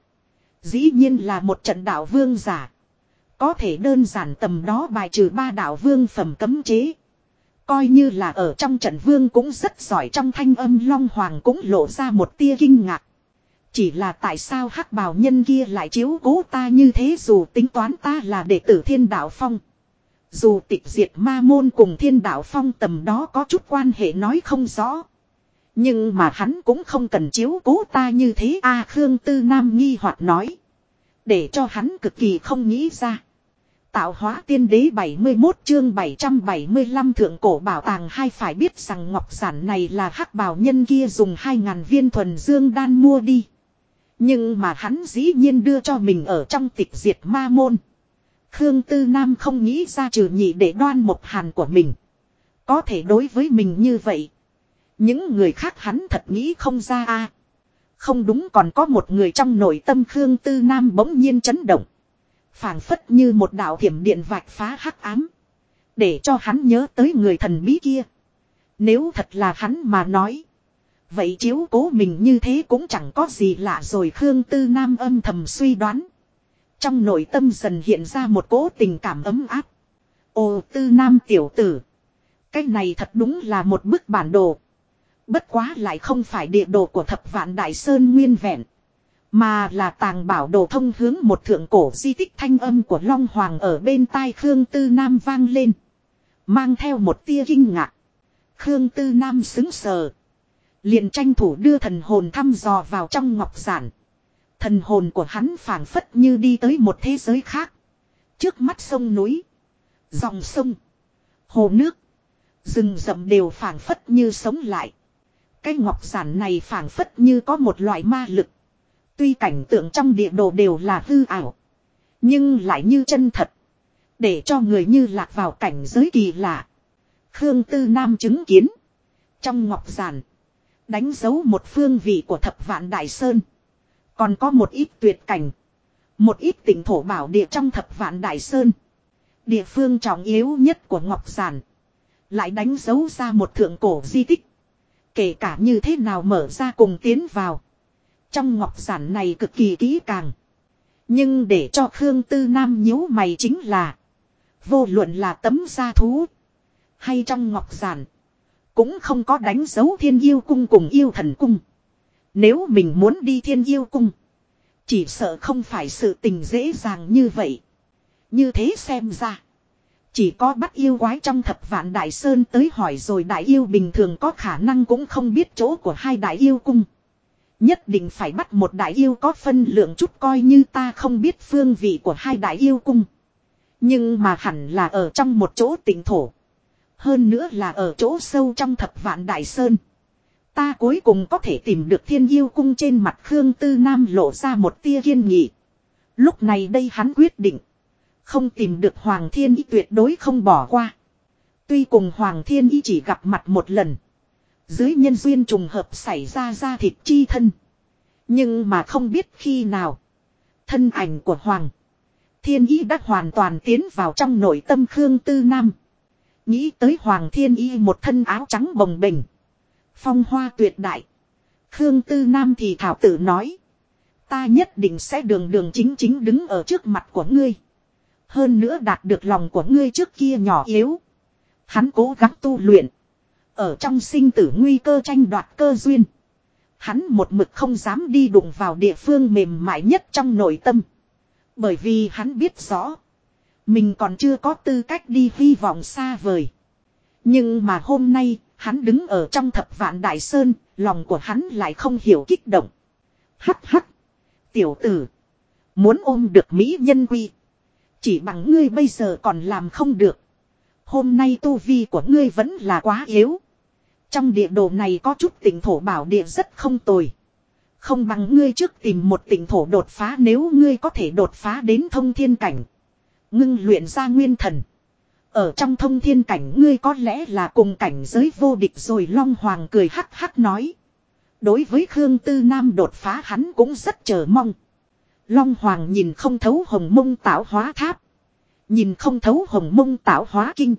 Dĩ nhiên là một trận đạo vương giả. Có thể đơn giản tầm đó bài trừ 3 đạo vương phẩm cấm chế. Coi như là ở trong trận vương cũng rất giỏi. Trong thanh âm Long Hoàng cũng lộ ra một tia kinh ngạc. Chỉ là tại sao hắc bào nhân kia lại chiếu cố ta như thế, dù tính toán ta là đệ tử Thiên Đạo Phong. Dù tịch diệt ma môn cùng Thiên Đạo Phong tầm đó có chút quan hệ nói không rõ. Nhưng mà hắn cũng không cần chiếu cố ta như thế. Khương Tư Nam nghi hoặc nói. Để cho hắn cực kỳ không nghĩ ra. Tạo hóa tiên đế 71 chương 775 thượng cổ bảo tàng hai phải biết rằng ngọc giản này là hắc bào nhân kia dùng 2.000 viên thuần dương đan mua đi. Nhưng mà hắn dĩ nhiên đưa cho mình ở trong tịch diệt ma môn. Khương Tư Nam không nghĩ ra trừ nhị để đoan một hàn của mình. Có thể đối với mình như vậy. Những người khác hắn thật nghĩ không ra a. Không đúng, còn có một người trong nội tâm Khương Tư Nam bỗng nhiên chấn động. Phảng phất như một đạo thiểm điện vạch phá hắc ám. Để cho hắn nhớ tới người thần bí kia. Nếu thật là hắn mà nói. Vậy chiếu cố mình như thế cũng chẳng có gì lạ rồi. Khương Tư Nam âm thầm suy đoán. Trong nội tâm dần hiện ra một cỗ tình cảm ấm áp. Ồ, Tư Nam tiểu tử. Cái này thật đúng là một bức bản đồ. Bất quá lại không phải địa đồ của Thập Vạn Đại Sơn nguyên vẹn. Mà là tàng bảo đồ thông hướng một thượng cổ di tích. Thanh âm của Long Hoàng ở bên tai Khương Tư Nam vang lên. Mang theo một tia kinh ngạc. Khương Tư Nam sững sờ. Liền tranh thủ đưa thần hồn thăm dò vào trong ngọc giản. Thần hồn của hắn phảng phất như đi tới một thế giới khác. Trước mắt sông núi, dòng sông, hồ nước, rừng rậm đều phảng phất như sống lại. Cái ngọc giản này phảng phất như có một loại ma lực. Tuy cảnh tượng trong địa đồ đều là hư ảo, nhưng lại như chân thật. Để cho người như lạc vào cảnh giới kỳ lạ. Khương Tư Nam chứng kiến. Trong ngọc giản, đánh dấu một phương vị của Thập Vạn Đại Sơn. Còn có một ít tuyệt cảnh. Một ít tỉnh thổ bảo địa trong Thập Vạn Đại Sơn. Địa phương trọng yếu nhất của ngọc giản. Lại đánh dấu ra một thượng cổ di tích. Kể cả như thế nào mở ra cùng tiến vào. Trong ngọc giản này cực kỳ kỹ càng. Nhưng để cho Khương Tư Nam nhíu mày chính là. Vô luận là tấm gia thú. Hay trong ngọc giản. Cũng không có đánh dấu Thiên Yêu Cung cùng Yêu Thần Cung. Nếu mình muốn đi Thiên Yêu Cung. Chỉ sợ không phải sự tình dễ dàng như vậy. Như thế xem ra. Chỉ có bắt yêu quái trong Thập Vạn Đại Sơn tới hỏi rồi đại yêu bình thường có khả năng cũng không biết chỗ của hai đại yêu cung. Nhất định phải bắt một đại yêu có phân lượng chút coi như ta không biết phương vị của hai đại yêu cung. Nhưng mà hẳn là ở trong một chỗ tỉnh thổ. Hơn nữa là ở chỗ sâu trong Thập Vạn Đại Sơn. Ta cuối cùng có thể tìm được Thiên Yêu Cung. Trên mặt Khương Tư Nam lộ ra một tia kiên nghị. Lúc này đây hắn quyết định. Không tìm được Hoàng Thiên Ý tuyệt đối không bỏ qua. Tuy cùng Hoàng Thiên Ý chỉ gặp mặt một lần. Dưới nhân duyên trùng hợp xảy ra thịt chi thân. Nhưng mà không biết khi nào. Thân ảnh của Hoàng Thiên Ý đã hoàn toàn tiến vào trong nội tâm Khương Tư Nam. Nghĩ tới Hoàng Thiên Ý một thân áo trắng bồng bềnh. Phong hoa tuyệt đại. Khương Tư Nam thì thảo tự nói. Ta nhất định sẽ đường đường chính chính đứng ở trước mặt của ngươi. Hơn nữa đạt được lòng của ngươi trước kia nhỏ yếu. Hắn cố gắng tu luyện. Ở trong sinh tử nguy cơ tranh đoạt cơ duyên. Hắn một mực không dám đi đụng vào địa phương mềm mại nhất trong nội tâm. Bởi vì hắn biết rõ. Mình còn chưa có tư cách đi hy vọng xa vời. Nhưng mà hôm nay, hắn đứng ở trong Thập Vạn Đại Sơn, lòng của hắn lại không hiểu kích động. Hắc hắc. Tiểu tử. Muốn ôm được mỹ nhân quy. Chỉ bằng ngươi bây giờ còn làm không được. Hôm nay tu vi của ngươi vẫn là quá yếu. Trong địa đồ này có chút tỉnh thổ bảo địa rất không tồi. Không bằng ngươi trước tìm một tỉnh thổ đột phá, nếu ngươi có thể đột phá đến thông thiên cảnh. Ngưng luyện ra nguyên thần. Ở trong thông thiên cảnh ngươi có lẽ là cùng cảnh giới vô địch rồi. Long Hoàng cười hắc hắc nói. Đối với Khương Tư Nam đột phá hắn cũng rất chờ mong. Long Hoàng nhìn không thấu Hồng Mông Tạo Hóa Tháp. Nhìn không thấu Hồng Mông Tạo Hóa Kinh.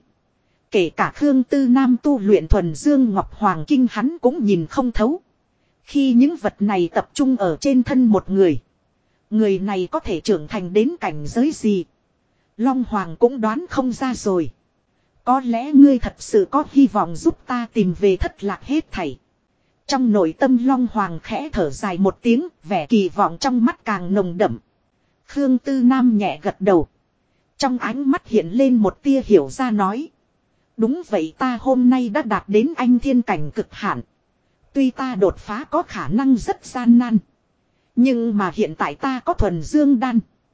Kể cả Khương Tư Nam tu luyện thuần dương Ngọc Hoàng Kinh hắn cũng nhìn không thấu. Khi những vật này tập trung ở trên thân một người. Người này có thể trưởng thành đến cảnh giới gì? Long Hoàng cũng đoán không ra rồi. Có lẽ ngươi thật sự có hy vọng giúp ta tìm về thất lạc hết thảy. Trong nội tâm Long Hoàng khẽ thở dài một tiếng, vẻ kỳ vọng trong mắt càng nồng đậm. Khương Tư Nam nhẹ gật đầu. Trong ánh mắt hiện lên một tia hiểu ra nói. Đúng vậy, ta hôm nay đã đạt đến anh thiên cảnh cực hạn. Tuy ta đột phá có khả năng rất gian nan. Nhưng mà hiện tại ta có thuần dương đan.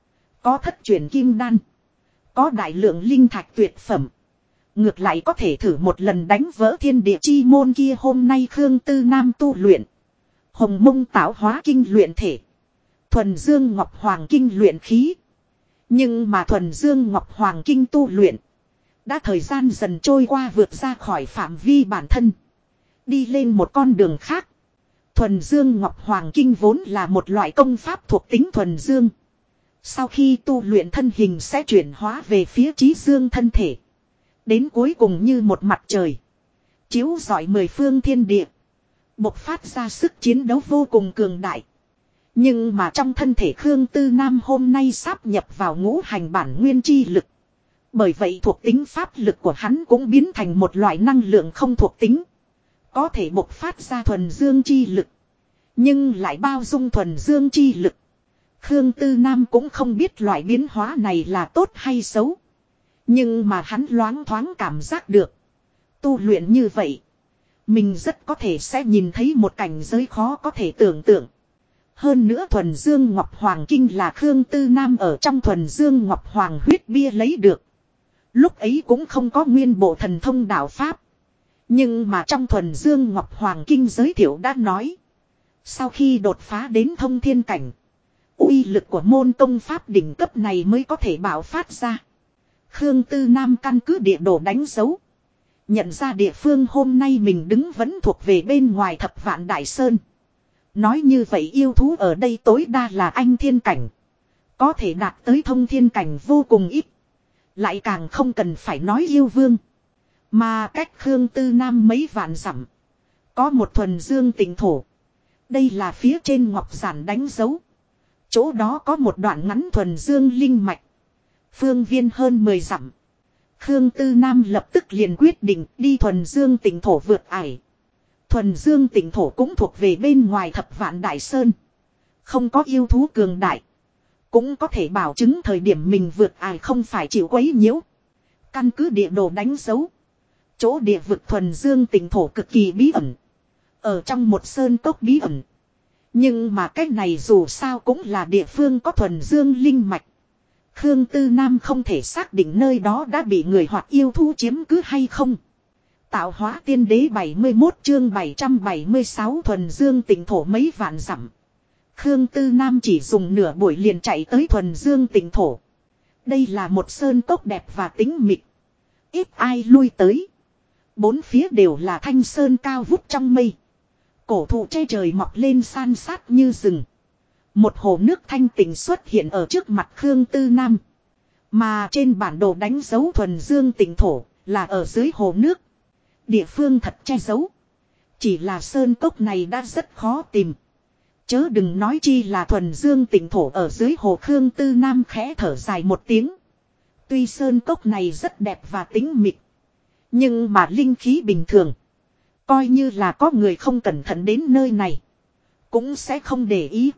Có thất truyền kim đan. Có đại lượng linh thạch tuyệt phẩm. Ngược lại có thể thử một lần đánh vỡ thiên địa chi môn kia. Hôm nay Khương Tư Nam tu luyện Hồng Mông Tạo Hóa Kinh luyện thể. Thuần Dương Ngọc Hoàng Kinh luyện khí. Nhưng mà Thuần Dương Ngọc Hoàng Kinh tu luyện đã thời gian dần trôi qua, vượt ra khỏi phạm vi bản thân, đi lên một con đường khác. Thuần Dương Ngọc Hoàng Kinh vốn là một loại công pháp thuộc tính thuần dương. Sau khi tu luyện, thân hình sẽ chuyển hóa về phía trí dương thân thể. Đến cuối cùng như một mặt trời, chiếu rọi mười phương thiên địa, bộc phát ra sức chiến đấu vô cùng cường đại. Nhưng mà trong thân thể Khương Tư Nam hôm nay sáp nhập vào ngũ hành bản nguyên chi lực. Bởi vậy thuộc tính pháp lực của hắn cũng biến thành một loại năng lượng không thuộc tính. Có thể bộc phát ra thuần dương chi lực, nhưng lại bao dung thuần dương chi lực. Khương Tư Nam cũng không biết loại biến hóa này là tốt hay xấu. Nhưng mà hắn loáng thoáng cảm giác được, tu luyện như vậy, mình rất có thể sẽ nhìn thấy một cảnh giới khó có thể tưởng tượng. Hơn nữa Thuần Dương Ngọc Hoàng Kinh là Khương Tư Nam ở trong Thuần Dương Ngọc Hoàng huyết bia lấy được. Lúc ấy cũng không có nguyên bộ thần thông đạo pháp. Nhưng mà trong Thuần Dương Ngọc Hoàng Kinh giới thiệu đã nói, sau khi đột phá đến thông thiên cảnh, uy lực của môn công pháp đỉnh cấp này mới có thể bạo phát ra. Khương Tư Nam căn cứ địa đồ đánh dấu, nhận ra địa phương hôm nay mình đứng vẫn thuộc về bên ngoài Thập Vạn Đại Sơn. Nói như vậy yêu thú ở đây tối đa là anh thiên cảnh. Có thể đạt tới thông thiên cảnh vô cùng ít. Lại càng không cần phải nói yêu vương. Mà cách Khương Tư Nam mấy vạn dặm, có một thuần dương tỉnh thổ. Đây là phía trên ngọc giản đánh dấu. Chỗ đó có một đoạn ngắn thuần dương linh mạch. Phương viên hơn 10 dặm. Khương Tư Nam lập tức liền quyết định đi thuần dương tỉnh thổ vượt ải. Thuần dương tỉnh thổ cũng thuộc về bên ngoài Thập Vạn Đại Sơn. Không có yêu thú cường đại, cũng có thể bảo chứng thời điểm mình vượt ải không phải chịu quấy nhiễu. Căn cứ địa đồ đánh dấu, chỗ địa vực thuần dương tỉnh thổ cực kỳ bí ẩn, ở trong một sơn cốc bí ẩn. Nhưng mà cái này dù sao cũng là địa phương có thuần dương linh mạch. Khương Tư Nam không thể xác định nơi đó đã bị người hoặc yêu thú chiếm cứ hay không. Tạo hóa tiên đế 71 chương 776 thuần dương tỉnh thổ mấy vạn dặm. Khương Tư Nam chỉ dùng nửa buổi liền chạy tới thuần dương tỉnh thổ. Đây là một sơn cốc đẹp và tĩnh mịch. Ít ai lui tới. Bốn phía đều là thanh sơn cao vút trong mây. Cổ thụ che trời mọc lên san sát như rừng. Một hồ nước thanh tịnh xuất hiện ở trước mặt Khương Tư Nam. Mà trên bản đồ đánh dấu thuần dương tỉnh thổ là ở dưới hồ nước. Địa phương thật che giấu. Chỉ là sơn cốc này đã rất khó tìm. Chớ đừng nói chi là thuần dương tỉnh thổ ở dưới hồ. Khương Tư Nam khẽ thở dài một tiếng. Tuy sơn cốc này rất đẹp và tĩnh mịch, nhưng mà linh khí bình thường. Coi như là có người không cẩn thận đến nơi này, cũng sẽ không để ý.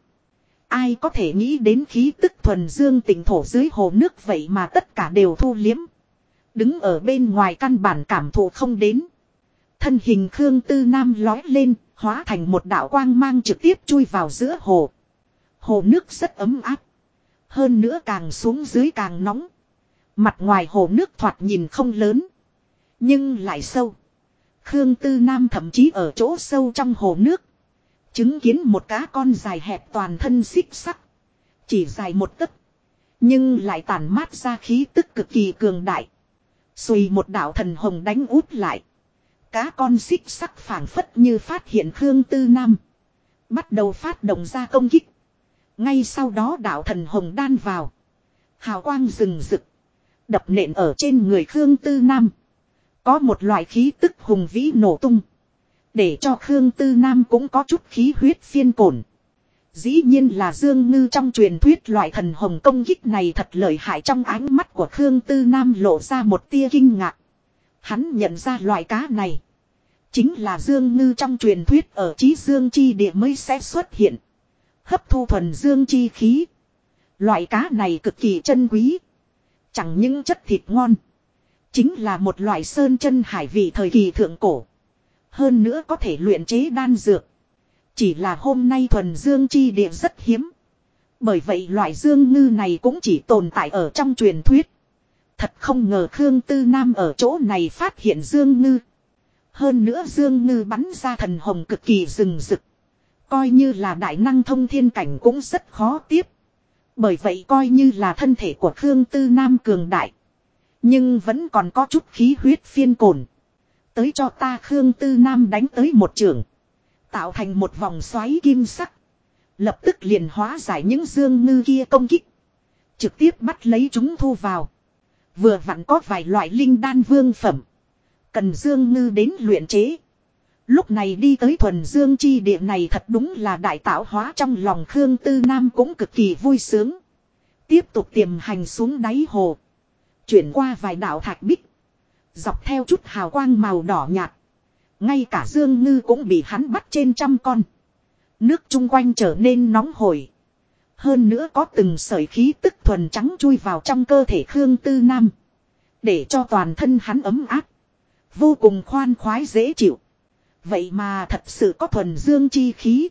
Ai có thể nghĩ đến khí tức thuần dương tỉnh thổ dưới hồ nước vậy mà tất cả đều thu liếm. Đứng ở bên ngoài căn bản cảm thụ không đến. Thân hình Khương Tư Nam lói lên, hóa thành một đạo quang mang trực tiếp chui vào giữa hồ. Hồ nước rất ấm áp. Hơn nữa càng xuống dưới càng nóng. Mặt ngoài hồ nước thoạt nhìn không lớn, nhưng lại sâu. Khương Tư Nam thậm chí ở chỗ sâu trong hồ nước chứng kiến một cá con dài hẹp toàn thân xích sắc. Chỉ dài một tấc, nhưng lại tản mát ra khí tức cực kỳ cường đại. Xùy một đạo thần hồng đánh út lại. Cá con xích sắc phảng phất như phát hiện Khương Tư Nam, bắt đầu phát động ra công kích. Ngay sau đó đạo thần hồng đan vào, hào quang rừng rực, đập nện ở trên người Khương Tư Nam. Có một loại khí tức hùng vĩ nổ tung, để cho Khương Tư Nam cũng có chút khí huyết phiên cổn. Dĩ nhiên là Dương Ngư trong truyền thuyết loại thần hồng công kích này thật lợi hại. Trong ánh mắt của Khương Tư Nam lộ ra một tia kinh ngạc. Hắn nhận ra loại cá này chính là Dương Ngư trong truyền thuyết ở Chí Dương chi địa mới sẽ xuất hiện, hấp thu thuần dương chi khí. Loại cá này cực kỳ chân quý, chẳng những chất thịt ngon, chính là một loại sơn chân hải vị thời kỳ thượng cổ. Hơn nữa có thể luyện chế đan dược. Chỉ là hôm nay thuần dương chi địa rất hiếm, Bởi vậy loại dương ngư này cũng chỉ tồn tại ở trong truyền thuyết. Thật không ngờ Khương Tư Nam ở chỗ này phát hiện dương ngư. Hơn nữa dương ngư bắn ra thần hồng cực kỳ rừng rực. Coi như là đại năng thông thiên cảnh cũng rất khó tiếp. Bởi vậy coi như là thân thể của Khương Tư Nam cường đại. Nhưng vẫn còn có chút khí huyết phiên cồn. Tới cho ta Khương Tư Nam đánh tới một trường. Tạo thành một vòng xoáy kim sắc. Lập tức liền hóa giải những dương ngư kia công kích. Trực tiếp bắt lấy chúng thu vào. Vừa vặn có vài loại linh đan vương phẩm. Cần dương ngư đến luyện chế. Lúc này đi tới thuần dương chi địa này thật đúng là đại tạo hóa trong lòng Khương Tư Nam cũng cực kỳ vui sướng. Tiếp tục tiềm hành xuống đáy hồ. Chuyển qua vài đảo thạch bích. Dọc theo chút hào quang màu đỏ nhạt. Ngay cả dương ngư cũng bị hắn bắt trên trăm con. Nước chung quanh trở nên nóng hổi. Hơn nữa có từng sợi khí tức thuần trắng chui vào trong cơ thể Khương Tư Nam. Để cho toàn thân hắn ấm áp. Vô cùng khoan khoái dễ chịu. Vậy mà thật sự có thuần dương chi khí.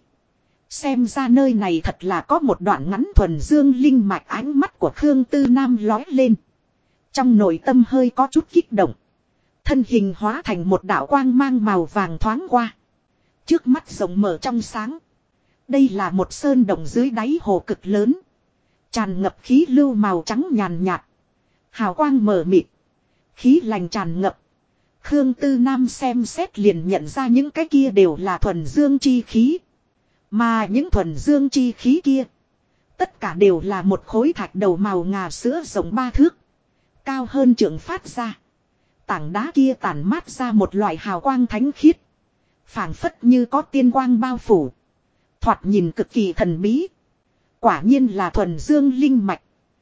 Xem ra nơi này thật là có một đoạn ngắn thuần dương linh mạch. Ánh mắt của Khương Tư Nam lói lên. Trong nội tâm hơi có chút kích động. Thân hình hóa thành một đạo quang mang màu vàng thoáng qua. Trước mắt rộng mở trong sáng. Đây là một sơn động dưới đáy hồ cực lớn. Tràn ngập khí lưu màu trắng nhàn nhạt. Hào quang mờ mịt. Khí lành tràn ngập. Khương Tư Nam xem xét liền nhận ra những cái kia đều là thuần dương chi khí. Mà những thuần dương chi khí kia. Tất cả đều là một khối thạch đầu màu ngà sữa rộng 3 thước. Cao hơn trượng phát ra. Tảng đá kia tản mát ra một loại hào quang thánh khiết. Phảng phất như có tiên quang bao phủ. Thoạt nhìn cực kỳ thần bí. Quả nhiên là thuần dương linh mạch.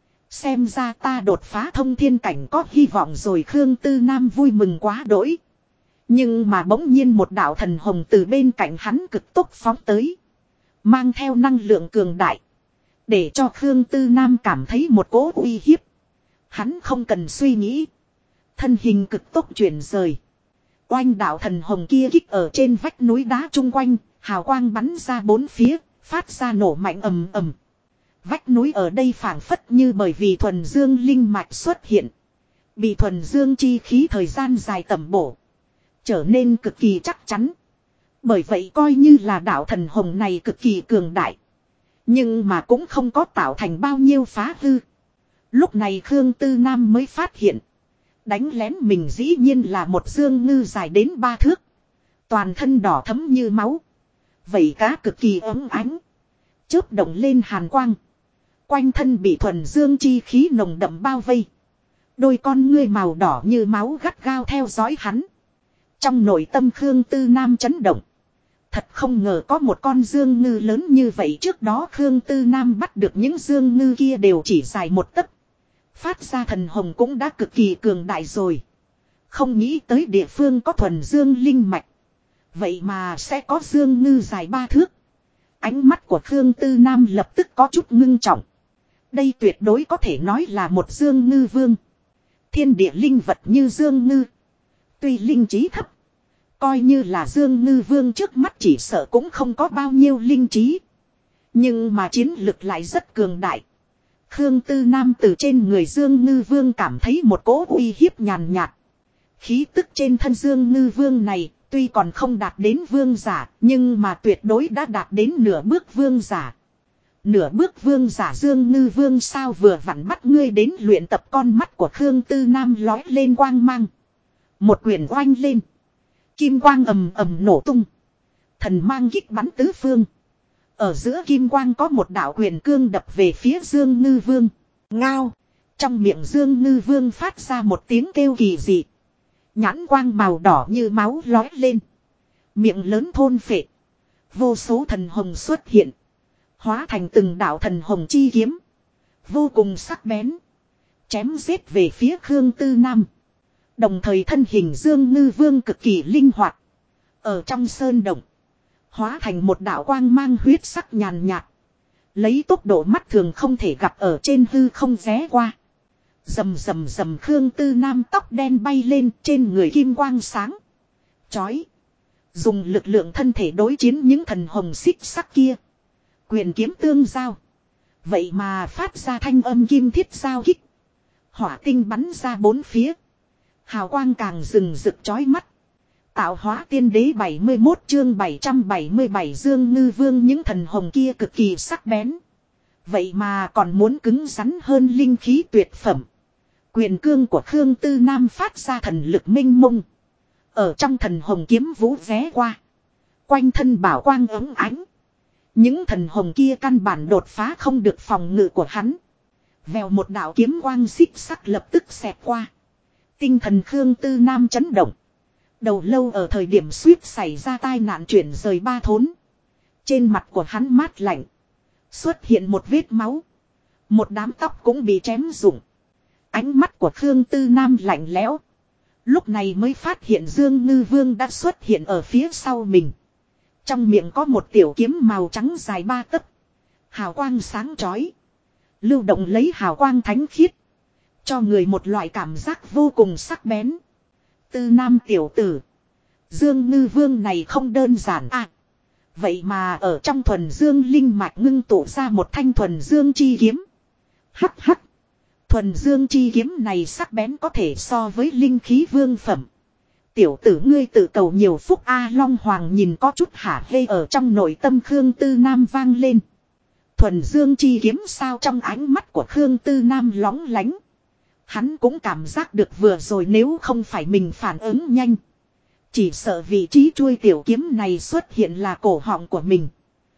Xem ra ta đột phá thông thiên cảnh có hy vọng rồi. Khương Tư Nam vui mừng quá đỗi. Nhưng mà bỗng nhiên một đạo thần hồng từ bên cạnh hắn cực tốc phóng tới. Mang theo năng lượng cường đại. Để cho Khương Tư Nam cảm thấy một cỗ uy hiếp. Hắn không cần suy nghĩ. Thân hình cực tốc chuyển rời. Oanh đạo thần hồng kia kích ở trên vách núi đá chung quanh. Hào quang bắn ra bốn phía. Phát ra nổ mạnh ầm ầm. Vách núi ở đây phảng phất như bởi vì thuần dương linh mạch xuất hiện. Bị thuần dương chi khí thời gian dài tẩm bổ. Trở nên cực kỳ chắc chắn. Bởi vậy coi như là đạo thần hồng này cực kỳ cường đại. Nhưng mà cũng không có tạo thành bao nhiêu phá hư. Lúc này Khương Tư Nam mới phát hiện. Đánh lén mình dĩ nhiên là một dương ngư dài đến 3 thước. Toàn thân đỏ thẫm như máu. Vảy cá cực kỳ ấm ánh. Chớp động lên hàn quang. Quanh thân bị thuần dương chi khí nồng đậm bao vây. Đôi con ngươi màu đỏ như máu gắt gao theo dõi hắn. Trong nội tâm Khương Tư Nam chấn động. Thật không ngờ có một con dương ngư lớn như vậy. Trước đó Khương Tư Nam bắt được những dương ngư kia đều chỉ dài 1 tấc. Phát ra thần hồng cũng đã cực kỳ cường đại rồi. Không nghĩ tới địa phương có thuần dương linh mạch. Vậy mà sẽ có dương ngư dài 3 thước. Ánh mắt của Khương Tư Nam lập tức có chút ngưng trọng. Đây tuyệt đối có thể nói là một dương ngư vương. Thiên địa linh vật như dương ngư. Tuy linh trí thấp. Coi như là dương ngư vương trước mắt chỉ sợ cũng không có bao nhiêu linh trí. Nhưng mà chiến lực lại rất cường đại. Khương Tư Nam từ trên người dương ngư vương cảm thấy một cỗ uy hiếp nhàn nhạt. Khí tức trên thân dương ngư vương này tuy còn không đạt đến vương giả nhưng mà tuyệt đối đã đạt đến nửa bước vương giả. Nửa bước vương giả dương ngư vương sao vừa vặn bắt ngươi đến luyện tập. Con mắt của Khương Tư Nam lói lên quang mang. Một quyền oanh lên. Kim quang ầm ầm nổ tung. Thần mang kích bắn tứ phương. Ở giữa kim quang có một đạo quyền cương đập về phía Dương Ngư Vương. Ngao. Trong miệng Dương Ngư Vương phát ra một tiếng kêu kỳ dị. Nhãn quang màu đỏ như máu lói lên. Miệng lớn thôn phệ. Vô số thần hồng xuất hiện. Hóa thành từng đạo thần hồng chi kiếm. Vô cùng sắc bén. Chém giết về phía Khương Tư Nam. Đồng thời thân hình Dương Ngư Vương cực kỳ linh hoạt. Ở trong sơn động. Hóa thành một đạo quang mang huyết sắc nhàn nhạt. Lấy tốc độ mắt thường không thể gặp ở trên hư không vé qua. Rầm rầm rầm Khương Tư Nam tóc đen bay lên trên người kim quang sáng. Chói. Dùng lực lượng thân thể đối chiến những thần hồng xích sắc kia. Quyền kiếm tương giao. Vậy mà phát ra thanh âm kim thiết giao kích. Hỏa tinh bắn ra bốn phía. Hào quang càng rừng rực chói mắt. Tạo hóa tiên đế 71 chương 777 Dương Ngư Vương, những thần hồng kia cực kỳ sắc bén. Vậy mà còn muốn cứng rắn hơn linh khí tuyệt phẩm. Quyền cương của Khương Tư Nam phát ra thần lực minh mông. Ở trong thần hồng kiếm vũ vé qua. Quanh thân bảo quang ống ánh. Những thần hồng kia căn bản đột phá không được phòng ngự của hắn. Vèo một đạo kiếm quang xích sắc lập tức xẹt qua. Tinh thần Khương Tư Nam chấn động. Đầu lâu ở thời điểm suýt xảy ra tai nạn chuyển rời ba thốn. Trên mặt của hắn mát lạnh. Xuất hiện một vết máu. Một đám tóc cũng bị chém rụng. Ánh mắt của Khương Tư Nam lạnh lẽo. Lúc này mới phát hiện Dương Ngư Vương đã xuất hiện ở phía sau mình. Trong miệng có một tiểu kiếm màu trắng dài 3 tấc. Hào quang sáng chói. Lưu động lấy hào quang thánh khiết. Cho người một loại cảm giác vô cùng sắc bén. Tư Nam tiểu tử. Dương Ngư Vương này không đơn giản à. Vậy mà ở trong thuần dương linh mạch ngưng tụ ra một thanh thuần dương chi kiếm. Hắc hắc. Thuần dương chi kiếm này sắc bén có thể so với linh khí vương phẩm. Tiểu tử ngươi tự cầu nhiều phúc A. Long Hoàng nhìn có chút hả hê ở trong nội tâm Khương Tư Nam vang lên. Thuần dương chi kiếm sao, trong ánh mắt của Khương Tư Nam lóng lánh. Hắn cũng cảm giác được vừa rồi nếu không phải mình phản ứng nhanh. Chỉ sợ vị trí chuôi tiểu kiếm này xuất hiện là cổ họng của mình.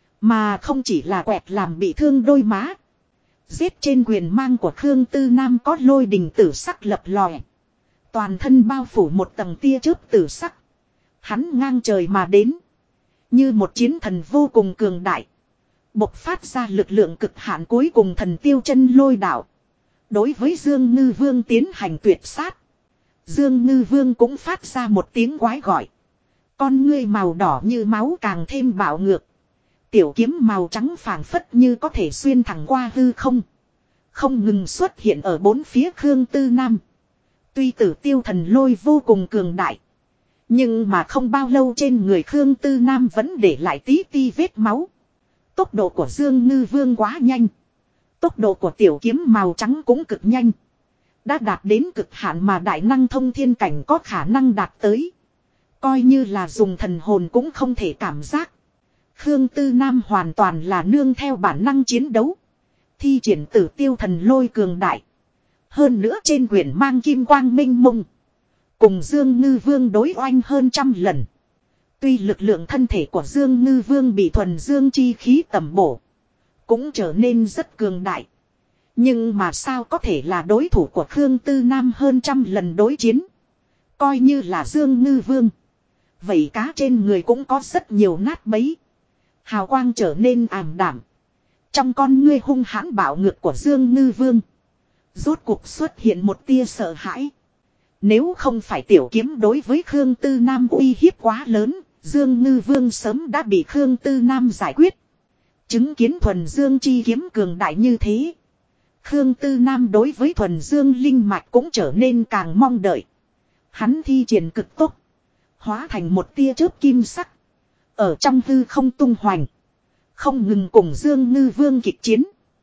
Mà không chỉ là quẹt làm bị thương đôi má. Giết trên quyền mang của Khương Tư Nam có lôi đình tử sắc lập lòe. Toàn thân bao phủ một tầng tia chớp tử sắc. Hắn ngang trời mà đến. Như một chiến thần vô cùng cường đại. Bộc phát ra lực lượng cực hạn cuối cùng thần tiêu chân lôi đạo. Đối với Dương Ngư Vương tiến hành tuyệt sát. Dương Ngư Vương cũng phát ra một tiếng quái gọi. Con ngươi màu đỏ như máu càng thêm bạo ngược. Tiểu kiếm màu trắng phảng phất như có thể xuyên thẳng qua hư không. Không ngừng xuất hiện ở bốn phía Khương Tư Nam. Tuy tử tiêu thần lôi vô cùng cường đại. Nhưng mà không bao lâu trên người Khương Tư Nam vẫn để lại tí ti vết máu. Tốc độ của Dương Ngư Vương quá nhanh. Tốc độ của tiểu kiếm màu trắng cũng cực nhanh. Đã đạt đến cực hạn mà đại năng thông thiên cảnh có khả năng đạt tới. Coi như là dùng thần hồn cũng không thể cảm giác. Khương Tư Nam hoàn toàn là nương theo bản năng chiến đấu. Thi triển tử tiêu thần lôi cường đại. Hơn nữa trên quyển mang kim quang minh mông. Cùng Dương Ngư Vương đối oanh hơn 100 lần. Tuy lực lượng thân thể của Dương Ngư Vương bị thuần dương chi khí tẩm bổ. Cũng trở nên rất cường đại. Nhưng mà sao có thể là đối thủ của Khương Tư Nam hơn 100 lần đối chiến. Coi như là Dương Ngư Vương. Vậy cá trên người cũng có rất nhiều nát bấy. Hào quang trở nên ảm đạm. Trong con ngươi hung hãn bạo ngược của Dương Ngư Vương. Rốt cuộc xuất hiện một tia sợ hãi. Nếu không phải tiểu kiếm đối với Khương Tư Nam uy hiếp quá lớn, Dương Ngư Vương sớm đã bị Khương Tư Nam giải quyết. Chứng kiến thuần dương chi kiếm cường đại như thế. Khương Tư Nam đối với thuần dương linh mạch cũng trở nên càng mong đợi. Hắn thi triển cực tốc. Hóa thành một tia chớp kim sắc. Ở trong hư không tung hoành. Không ngừng cùng Dương Ngư Vương kịch chiến.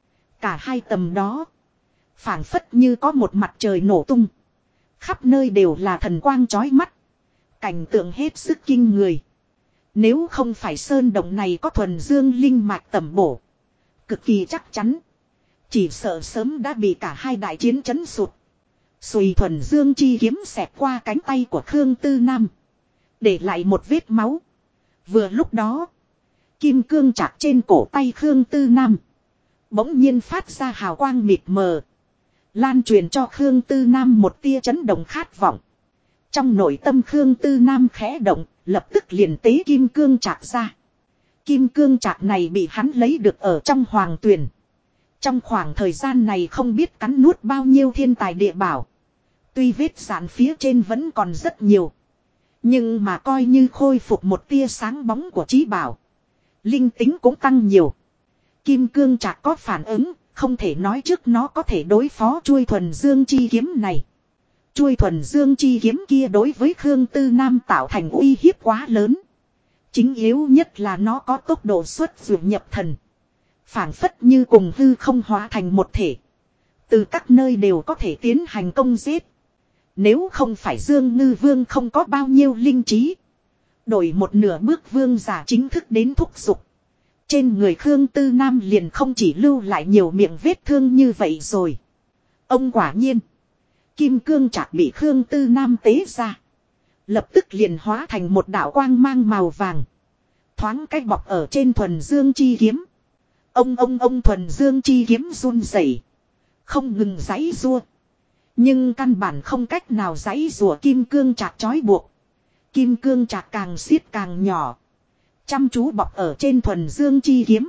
Cả hai tầm đó. Phảng phất như có một mặt trời nổ tung. Khắp nơi đều là thần quang chói mắt. Cảnh tượng hết sức kinh người. Nếu không phải sơn động này có thuần dương linh mạch tẩm bổ. Cực kỳ chắc chắn. Chỉ sợ sớm đã bị cả hai đại chiến chấn sụt. Xùy thuần dương chi kiếm xẹt qua cánh tay của Khương Tư Nam. Để lại một vết máu. Vừa lúc đó. Kim cương chạc trên cổ tay Khương Tư Nam. Bỗng nhiên phát ra hào quang mịt mờ. Lan truyền cho Khương Tư Nam một tia chấn động khát vọng. Trong nội tâm Khương Tư Nam khẽ động. Lập tức liền tế kim cương chạc ra. Kim cương chạc này bị hắn lấy được ở trong hoàng tuyền. Trong khoảng thời gian này không biết cắn nuốt bao nhiêu thiên tài địa bảo. Tuy vết dạn phía trên vẫn còn rất nhiều. Nhưng mà coi như khôi phục một tia sáng bóng của trí bảo. Linh tính cũng tăng nhiều. Kim cương chạc có phản ứng. Không thể nói trước nó có thể đối phó chuôi thuần dương chi kiếm này. Chuôi thuần dương chi kiếm kia đối với Khương Tư Nam tạo thành uy hiếp quá lớn. Chính yếu nhất là nó có tốc độ xuất dụ nhập thần. Phảng phất như cùng hư không hóa thành một thể. Từ các nơi đều có thể tiến hành công giết. Nếu không phải Dương Ngư Vương không có bao nhiêu linh trí. Đổi một nửa bước vương giả chính thức đến thúc giục. Trên người Khương Tư Nam liền không chỉ lưu lại nhiều miệng vết thương như vậy rồi. Ông quả nhiên. Kim cương trạc bị Khương Tư Nam tế ra. Lập tức liền hóa thành một đạo quang mang màu vàng. Thoáng cách bọc ở trên thuần dương chi kiếm. Ông thuần dương chi kiếm run rẩy, không ngừng giãy giụa. Nhưng căn bản không cách nào giãy giụa kim cương trạc trói buộc. Kim cương trạc càng siết càng nhỏ. Chăm chú bọc ở trên thuần dương chi kiếm.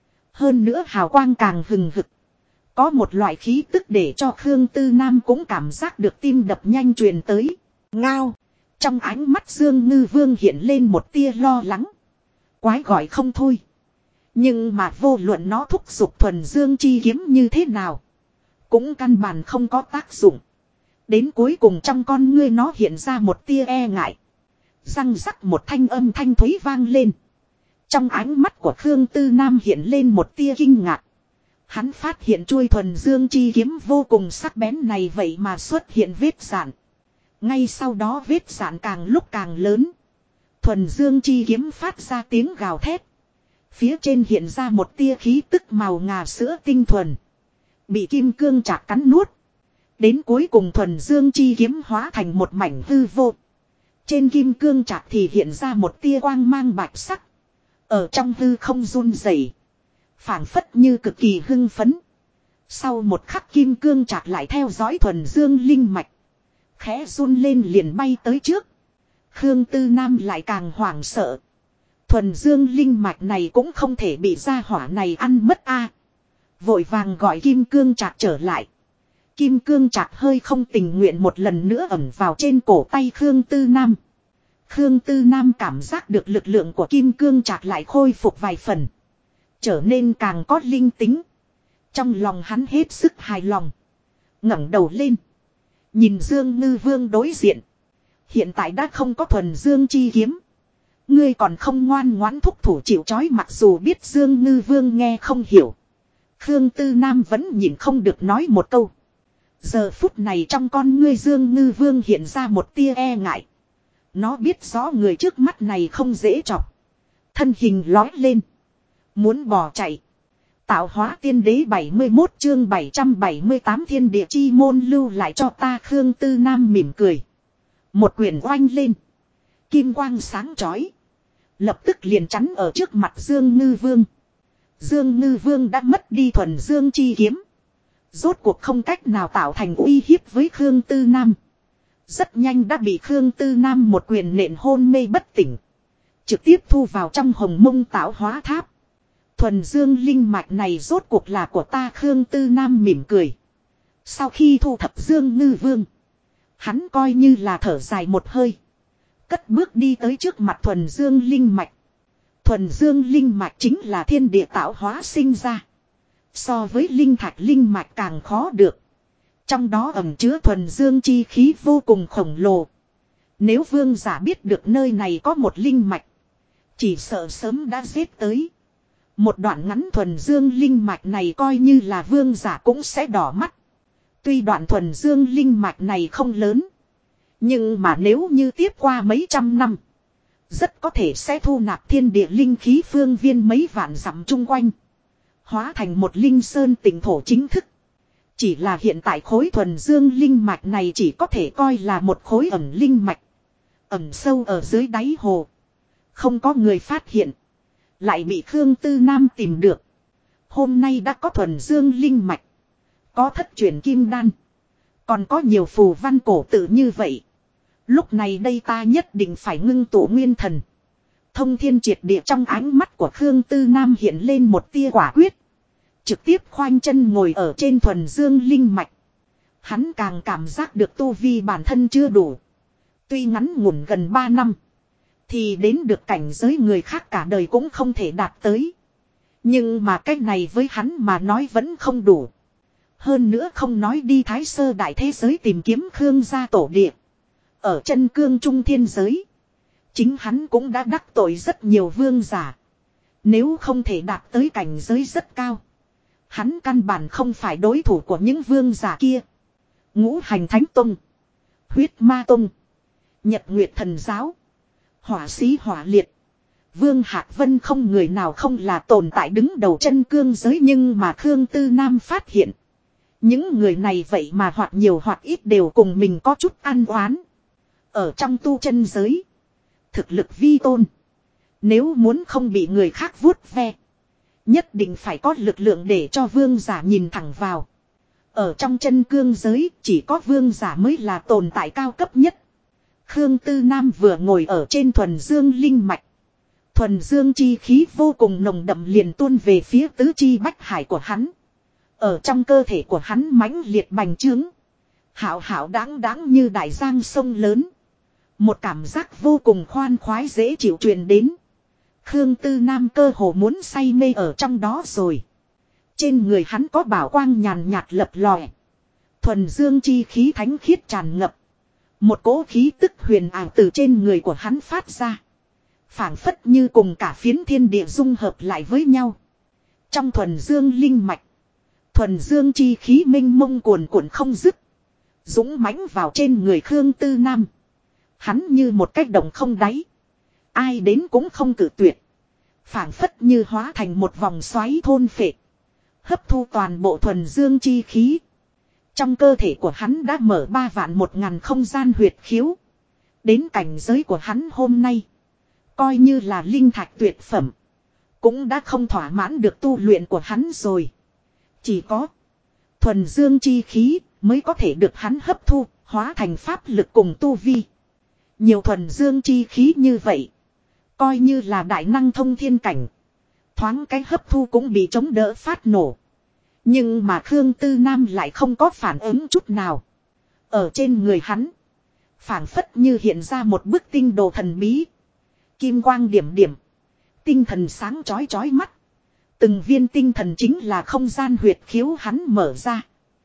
Hơn nữa hào quang càng hừng hực. Có một loại khí tức để cho Khương Tư Nam cũng cảm giác được tim đập nhanh truyền tới. Ngao. Trong ánh mắt Dương Ngư Vương hiện lên một tia lo lắng. Quái gọi không thôi. Nhưng mà vô luận nó thúc giục thuần dương chi kiếm như thế nào. Cũng căn bản không có tác dụng. Đến cuối cùng trong con ngươi nó hiện ra một tia e ngại. Răng rắc một thanh âm thanh thúy vang lên. Trong ánh mắt của Khương Tư Nam hiện lên một tia kinh ngạc. Hắn phát hiện chuôi thuần dương chi kiếm vô cùng sắc bén này vậy mà xuất hiện vết rạn. Ngay sau đó vết rạn càng lúc càng lớn. Thuần dương chi kiếm phát ra tiếng gào thét. Phía trên hiện ra một tia khí tức màu ngà sữa tinh thuần. Bị kim cương trạc cắn nuốt. Đến cuối cùng thuần dương chi kiếm hóa thành một mảnh hư vô. Trên kim cương trạc thì hiện ra một tia quang mang bạch sắc. Ở trong hư không run rẩy, phảng phất như cực kỳ hưng phấn. Sau một khắc kim cương trạc lại theo dõi thuần dương linh mạch. Khẽ run lên liền bay tới trước. Khương Tư Nam lại càng hoảng sợ. Thuần dương linh mạch này cũng không thể bị gia hỏa này ăn mất a. Vội vàng gọi kim cương trạc trở lại. Kim cương trạc hơi không tình nguyện một lần nữa ẩm vào trên cổ tay Khương Tư Nam. Khương Tư Nam cảm giác được lực lượng của kim cương trạc lại khôi phục vài phần. Trở nên càng có linh tính. Trong lòng hắn hết sức hài lòng. Ngẩng đầu lên. Nhìn Dương Ngư Vương đối diện. Hiện tại đã không có thuần dương chi kiếm. Ngươi còn không ngoan ngoãn thúc thủ chịu trói, mặc dù biết Dương Ngư Vương nghe không hiểu. Khương Tư Nam vẫn nhìn không được nói một câu. Giờ phút này trong con ngươi Dương Ngư Vương hiện ra một tia e ngại. Nó biết rõ người trước mắt này không dễ chọc. Thân hình lói lên. Muốn bỏ chạy. Tạo hóa tiên đế 71 chương 778 thiên địa chi môn lưu lại cho ta. Khương Tư Nam mỉm cười. Một quyền oanh lên. Kim quang sáng chói. Lập tức liền chắn ở trước mặt Dương Ngư Vương. Dương Ngư Vương đã mất đi thuần dương chi kiếm. Rốt cuộc không cách nào tạo thành uy hiếp với Khương Tư Nam. Rất nhanh đã bị Khương Tư Nam một quyền nện hôn mê bất tỉnh. Trực tiếp thu vào trong hồng mông tạo hóa tháp. Thuần dương linh mạch này rốt cuộc là của ta. Khương Tư Nam mỉm cười. Sau khi thu thập Dương Ngư Vương, hắn coi như là thở dài một hơi. Cất bước đi tới trước mặt thuần dương linh mạch. Thuần dương linh mạch chính là thiên địa tạo hóa sinh ra. So với linh thạch linh mạch càng khó được. Trong đó ẩn chứa thuần dương chi khí vô cùng khổng lồ. Nếu vương giả biết được nơi này có một linh mạch, chỉ sợ sớm đã giết tới. Một đoạn ngắn thuần dương linh mạch này coi như là vương giả cũng sẽ đỏ mắt. Tuy đoạn thuần dương linh mạch này không lớn, nhưng mà nếu như tiếp qua mấy trăm năm, rất có thể sẽ thu nạp thiên địa linh khí phương viên mấy vạn dặm chung quanh. Hóa thành một linh sơn tỉnh thổ chính thức. Chỉ là hiện tại khối thuần dương linh mạch này chỉ có thể coi là một khối ẩn linh mạch. Ẩn sâu ở dưới đáy hồ. Không có người phát hiện. Lại bị Khương Tư Nam tìm được. Hôm nay đã có thuần dương linh mạch. Có thất truyền kim đan. Còn có nhiều phù văn cổ tự như vậy. Lúc này đây ta nhất định phải ngưng tụ nguyên thần. Thông thiên triệt địa. Trong ánh mắt của Khương Tư Nam hiện lên một tia quả quyết. Trực tiếp khoanh chân ngồi ở trên thuần dương linh mạch. Hắn càng cảm giác được tu vi bản thân chưa đủ. Tuy ngắn ngủn gần 3 năm. Thì đến được cảnh giới người khác cả đời cũng không thể đạt tới. Nhưng mà cách này với hắn mà nói vẫn không đủ. Hơn nữa không nói đi Thái Sơ đại thế giới tìm kiếm Khương gia tổ địa. Ở chân cương trung thiên giới. Chính hắn cũng đã đắc tội rất nhiều vương giả. Nếu không thể đạt tới cảnh giới rất cao. Hắn căn bản không phải đối thủ của những vương giả kia. Ngũ hành thánh tông. Huyết ma tông. Nhật Nguyệt thần giáo. Hỏa sĩ hỏa liệt. Vương Hạc Vân không người nào không là tồn tại đứng đầu chân cương giới, nhưng mà Khương Tư Nam phát hiện. Những người này vậy mà hoặc nhiều hoặc ít đều cùng mình có chút ăn oán. Ở trong tu chân giới. Thực lực vi tôn. Nếu muốn không bị người khác vuốt ve. Nhất định phải có lực lượng để cho vương giả nhìn thẳng vào. Ở trong chân cương giới chỉ có vương giả mới là tồn tại cao cấp nhất. Khương Tư Nam vừa ngồi ở trên thuần dương linh mạch. Thuần dương chi khí vô cùng nồng đậm liền tuôn về phía tứ chi bách hải của hắn. Ở trong cơ thể của hắn mãnh liệt bành trướng. Hảo hảo đáng đáng như đại giang sông lớn. Một cảm giác vô cùng khoan khoái dễ chịu truyền đến. Khương Tư Nam cơ hồ muốn say mê ở trong đó rồi. Trên người hắn có bảo quang nhàn nhạt lập lòe. Thuần dương chi khí thánh khiết tràn ngập. Một cỗ khí tức huyền ảo từ trên người của hắn phát ra. Phảng phất như cùng cả phiến thiên địa dung hợp lại với nhau. Trong thuần dương linh mạch. Thuần dương chi khí minh mông cuồn cuộn không dứt. Dũng mãnh vào trên người Khương Tư Nam. Hắn như một cách động không đáy. Ai đến cũng không cự tuyệt. Phảng phất như hóa thành một vòng xoáy thôn phệ. Hấp thu toàn bộ thuần dương chi khí. Trong cơ thể của hắn đã mở 3.100.000 không gian huyệt khiếu. Đến cảnh giới của hắn hôm nay. Coi như là linh thạch tuyệt phẩm. Cũng đã không thỏa mãn được tu luyện của hắn rồi. Chỉ có thuần dương chi khí mới có thể được hắn hấp thu, hóa thành pháp lực cùng tu vi. Nhiều thuần dương chi khí như vậy. Coi như là đại năng thông thiên cảnh. Thoáng cái hấp thu cũng bị chống đỡ phát nổ. Nhưng mà Khương Tư Nam lại không có phản ứng chút nào. Ở trên người hắn. Phảng phất như hiện ra một bức tinh đồ thần bí. Kim quang điểm điểm. Tinh thần sáng chói chói mắt. Từng viên tinh thần chính là không gian huyệt khiếu hắn mở ra.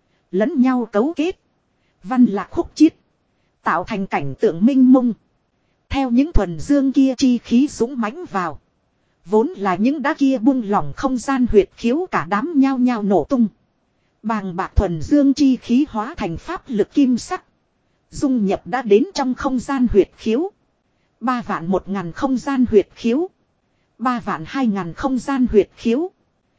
Lẫn nhau cấu kết. Văn lạc khúc chiết. Tạo thành cảnh tượng minh mông. Theo những thuần dương kia chi khí dũng mãnh vào. Vốn là những đá kia buông lỏng không gian huyệt khiếu cả đám nhao nhao nổ tung. Bàng bạc thuần dương chi khí hóa thành pháp lực kim sắc. Dung nhập đã đến trong không gian huyệt khiếu. 3.100.000 không gian huyệt khiếu. 3.200.000 không gian huyệt khiếu.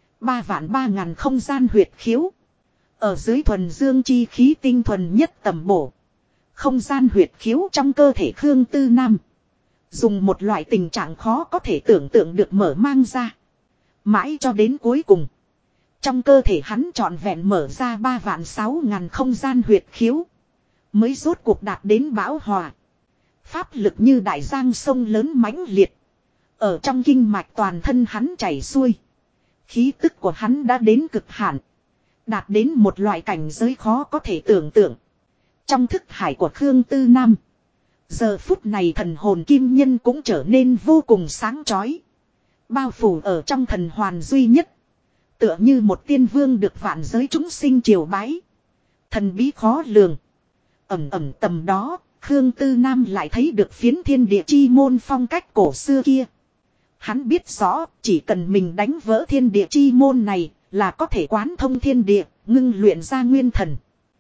3.300.000 không gian huyệt khiếu. Ở dưới thuần dương chi khí tinh thuần nhất tầm bổ. Không gian huyệt khiếu trong cơ thể Khương Tư Nam. Dùng một loại tình trạng khó có thể tưởng tượng được mở mang ra. Mãi cho đến cuối cùng. Trong cơ thể hắn trọn vẹn mở ra 3.600.000 không gian huyệt khiếu. Mới rốt cuộc đạt đến bão hòa. Pháp lực như đại giang sông lớn mãnh liệt. Ở trong kinh mạch toàn thân hắn chảy xuôi. Khí tức của hắn đã đến cực hạn. Đạt đến một loại cảnh giới khó có thể tưởng tượng. Trong thức hải của Khương Tư Nam. Giờ phút này thần hồn kim nhân cũng trở nên vô cùng sáng chói. Bao phủ ở trong thần hoàn duy nhất. Tựa như một tiên vương được vạn giới chúng sinh triều bái. Thần bí khó lường. Ẩm ẩm tầm đó, Khương Tư Nam lại thấy được phiến thiên địa chi môn phong cách cổ xưa kia. Hắn biết rõ, chỉ cần mình đánh vỡ thiên địa chi môn này, là có thể quán thông thiên địa, ngưng luyện ra nguyên thần.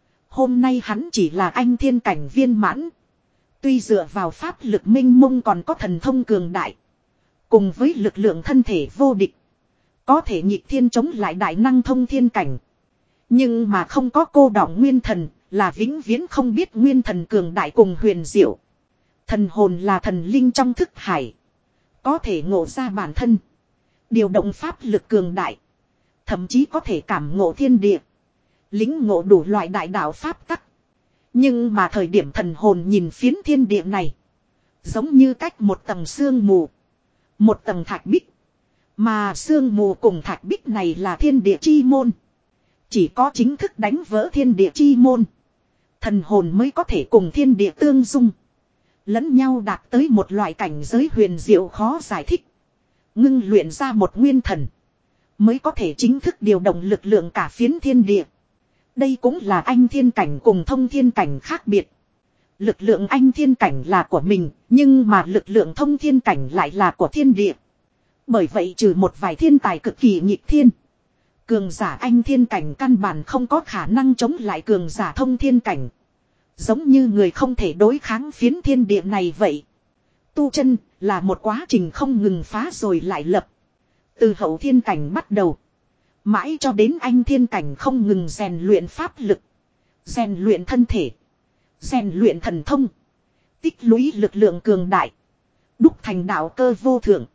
Hôm nay hắn chỉ là anh thiên cảnh viên mãn. Tuy dựa vào pháp lực minh mông còn có thần thông cường đại. Cùng với lực lượng thân thể vô địch. Có thể nhịp thiên chống lại đại năng thông thiên cảnh. Nhưng mà không có cô đọng nguyên thần, là vĩnh viễn không biết nguyên thần cường đại cùng huyền diệu. Thần hồn là thần linh trong thức hải. Có thể ngộ ra bản thân. Điều động pháp lực cường đại. Thậm chí có thể cảm ngộ thiên địa. Lính ngộ đủ loại đại đạo pháp tắc. Nhưng mà thời điểm thần hồn nhìn phiến thiên địa này. Giống như cách một tầng sương mù. Một tầng thạch bích. Mà sương mù cùng thạch bích này là thiên địa chi môn. Chỉ có chính thức đánh vỡ thiên địa chi môn. Thần hồn mới có thể cùng thiên địa tương dung. Lẫn nhau đạt tới một loại cảnh giới huyền diệu khó giải thích. Ngưng luyện ra một nguyên thần. Mới có thể chính thức điều động lực lượng cả phiến thiên địa. Đây cũng là anh thiên cảnh cùng thông thiên cảnh khác biệt. Lực lượng anh thiên cảnh là của mình, nhưng mà lực lượng thông thiên cảnh lại là của thiên địa. Bởi vậy trừ một vài thiên tài cực kỳ nghịch thiên. Cường giả anh thiên cảnh căn bản không có khả năng chống lại cường giả thông thiên cảnh. Giống như người không thể đối kháng phiến thiên địa này vậy. Tu chân là một quá trình không ngừng phá rồi lại lập. Từ hậu thiên cảnh bắt đầu. Mãi cho đến anh thiên cảnh không ngừng rèn luyện pháp lực. Rèn luyện thân thể. Rèn luyện thần thông. Tích lũy lực lượng cường đại. Đúc thành đạo cơ vô thượng.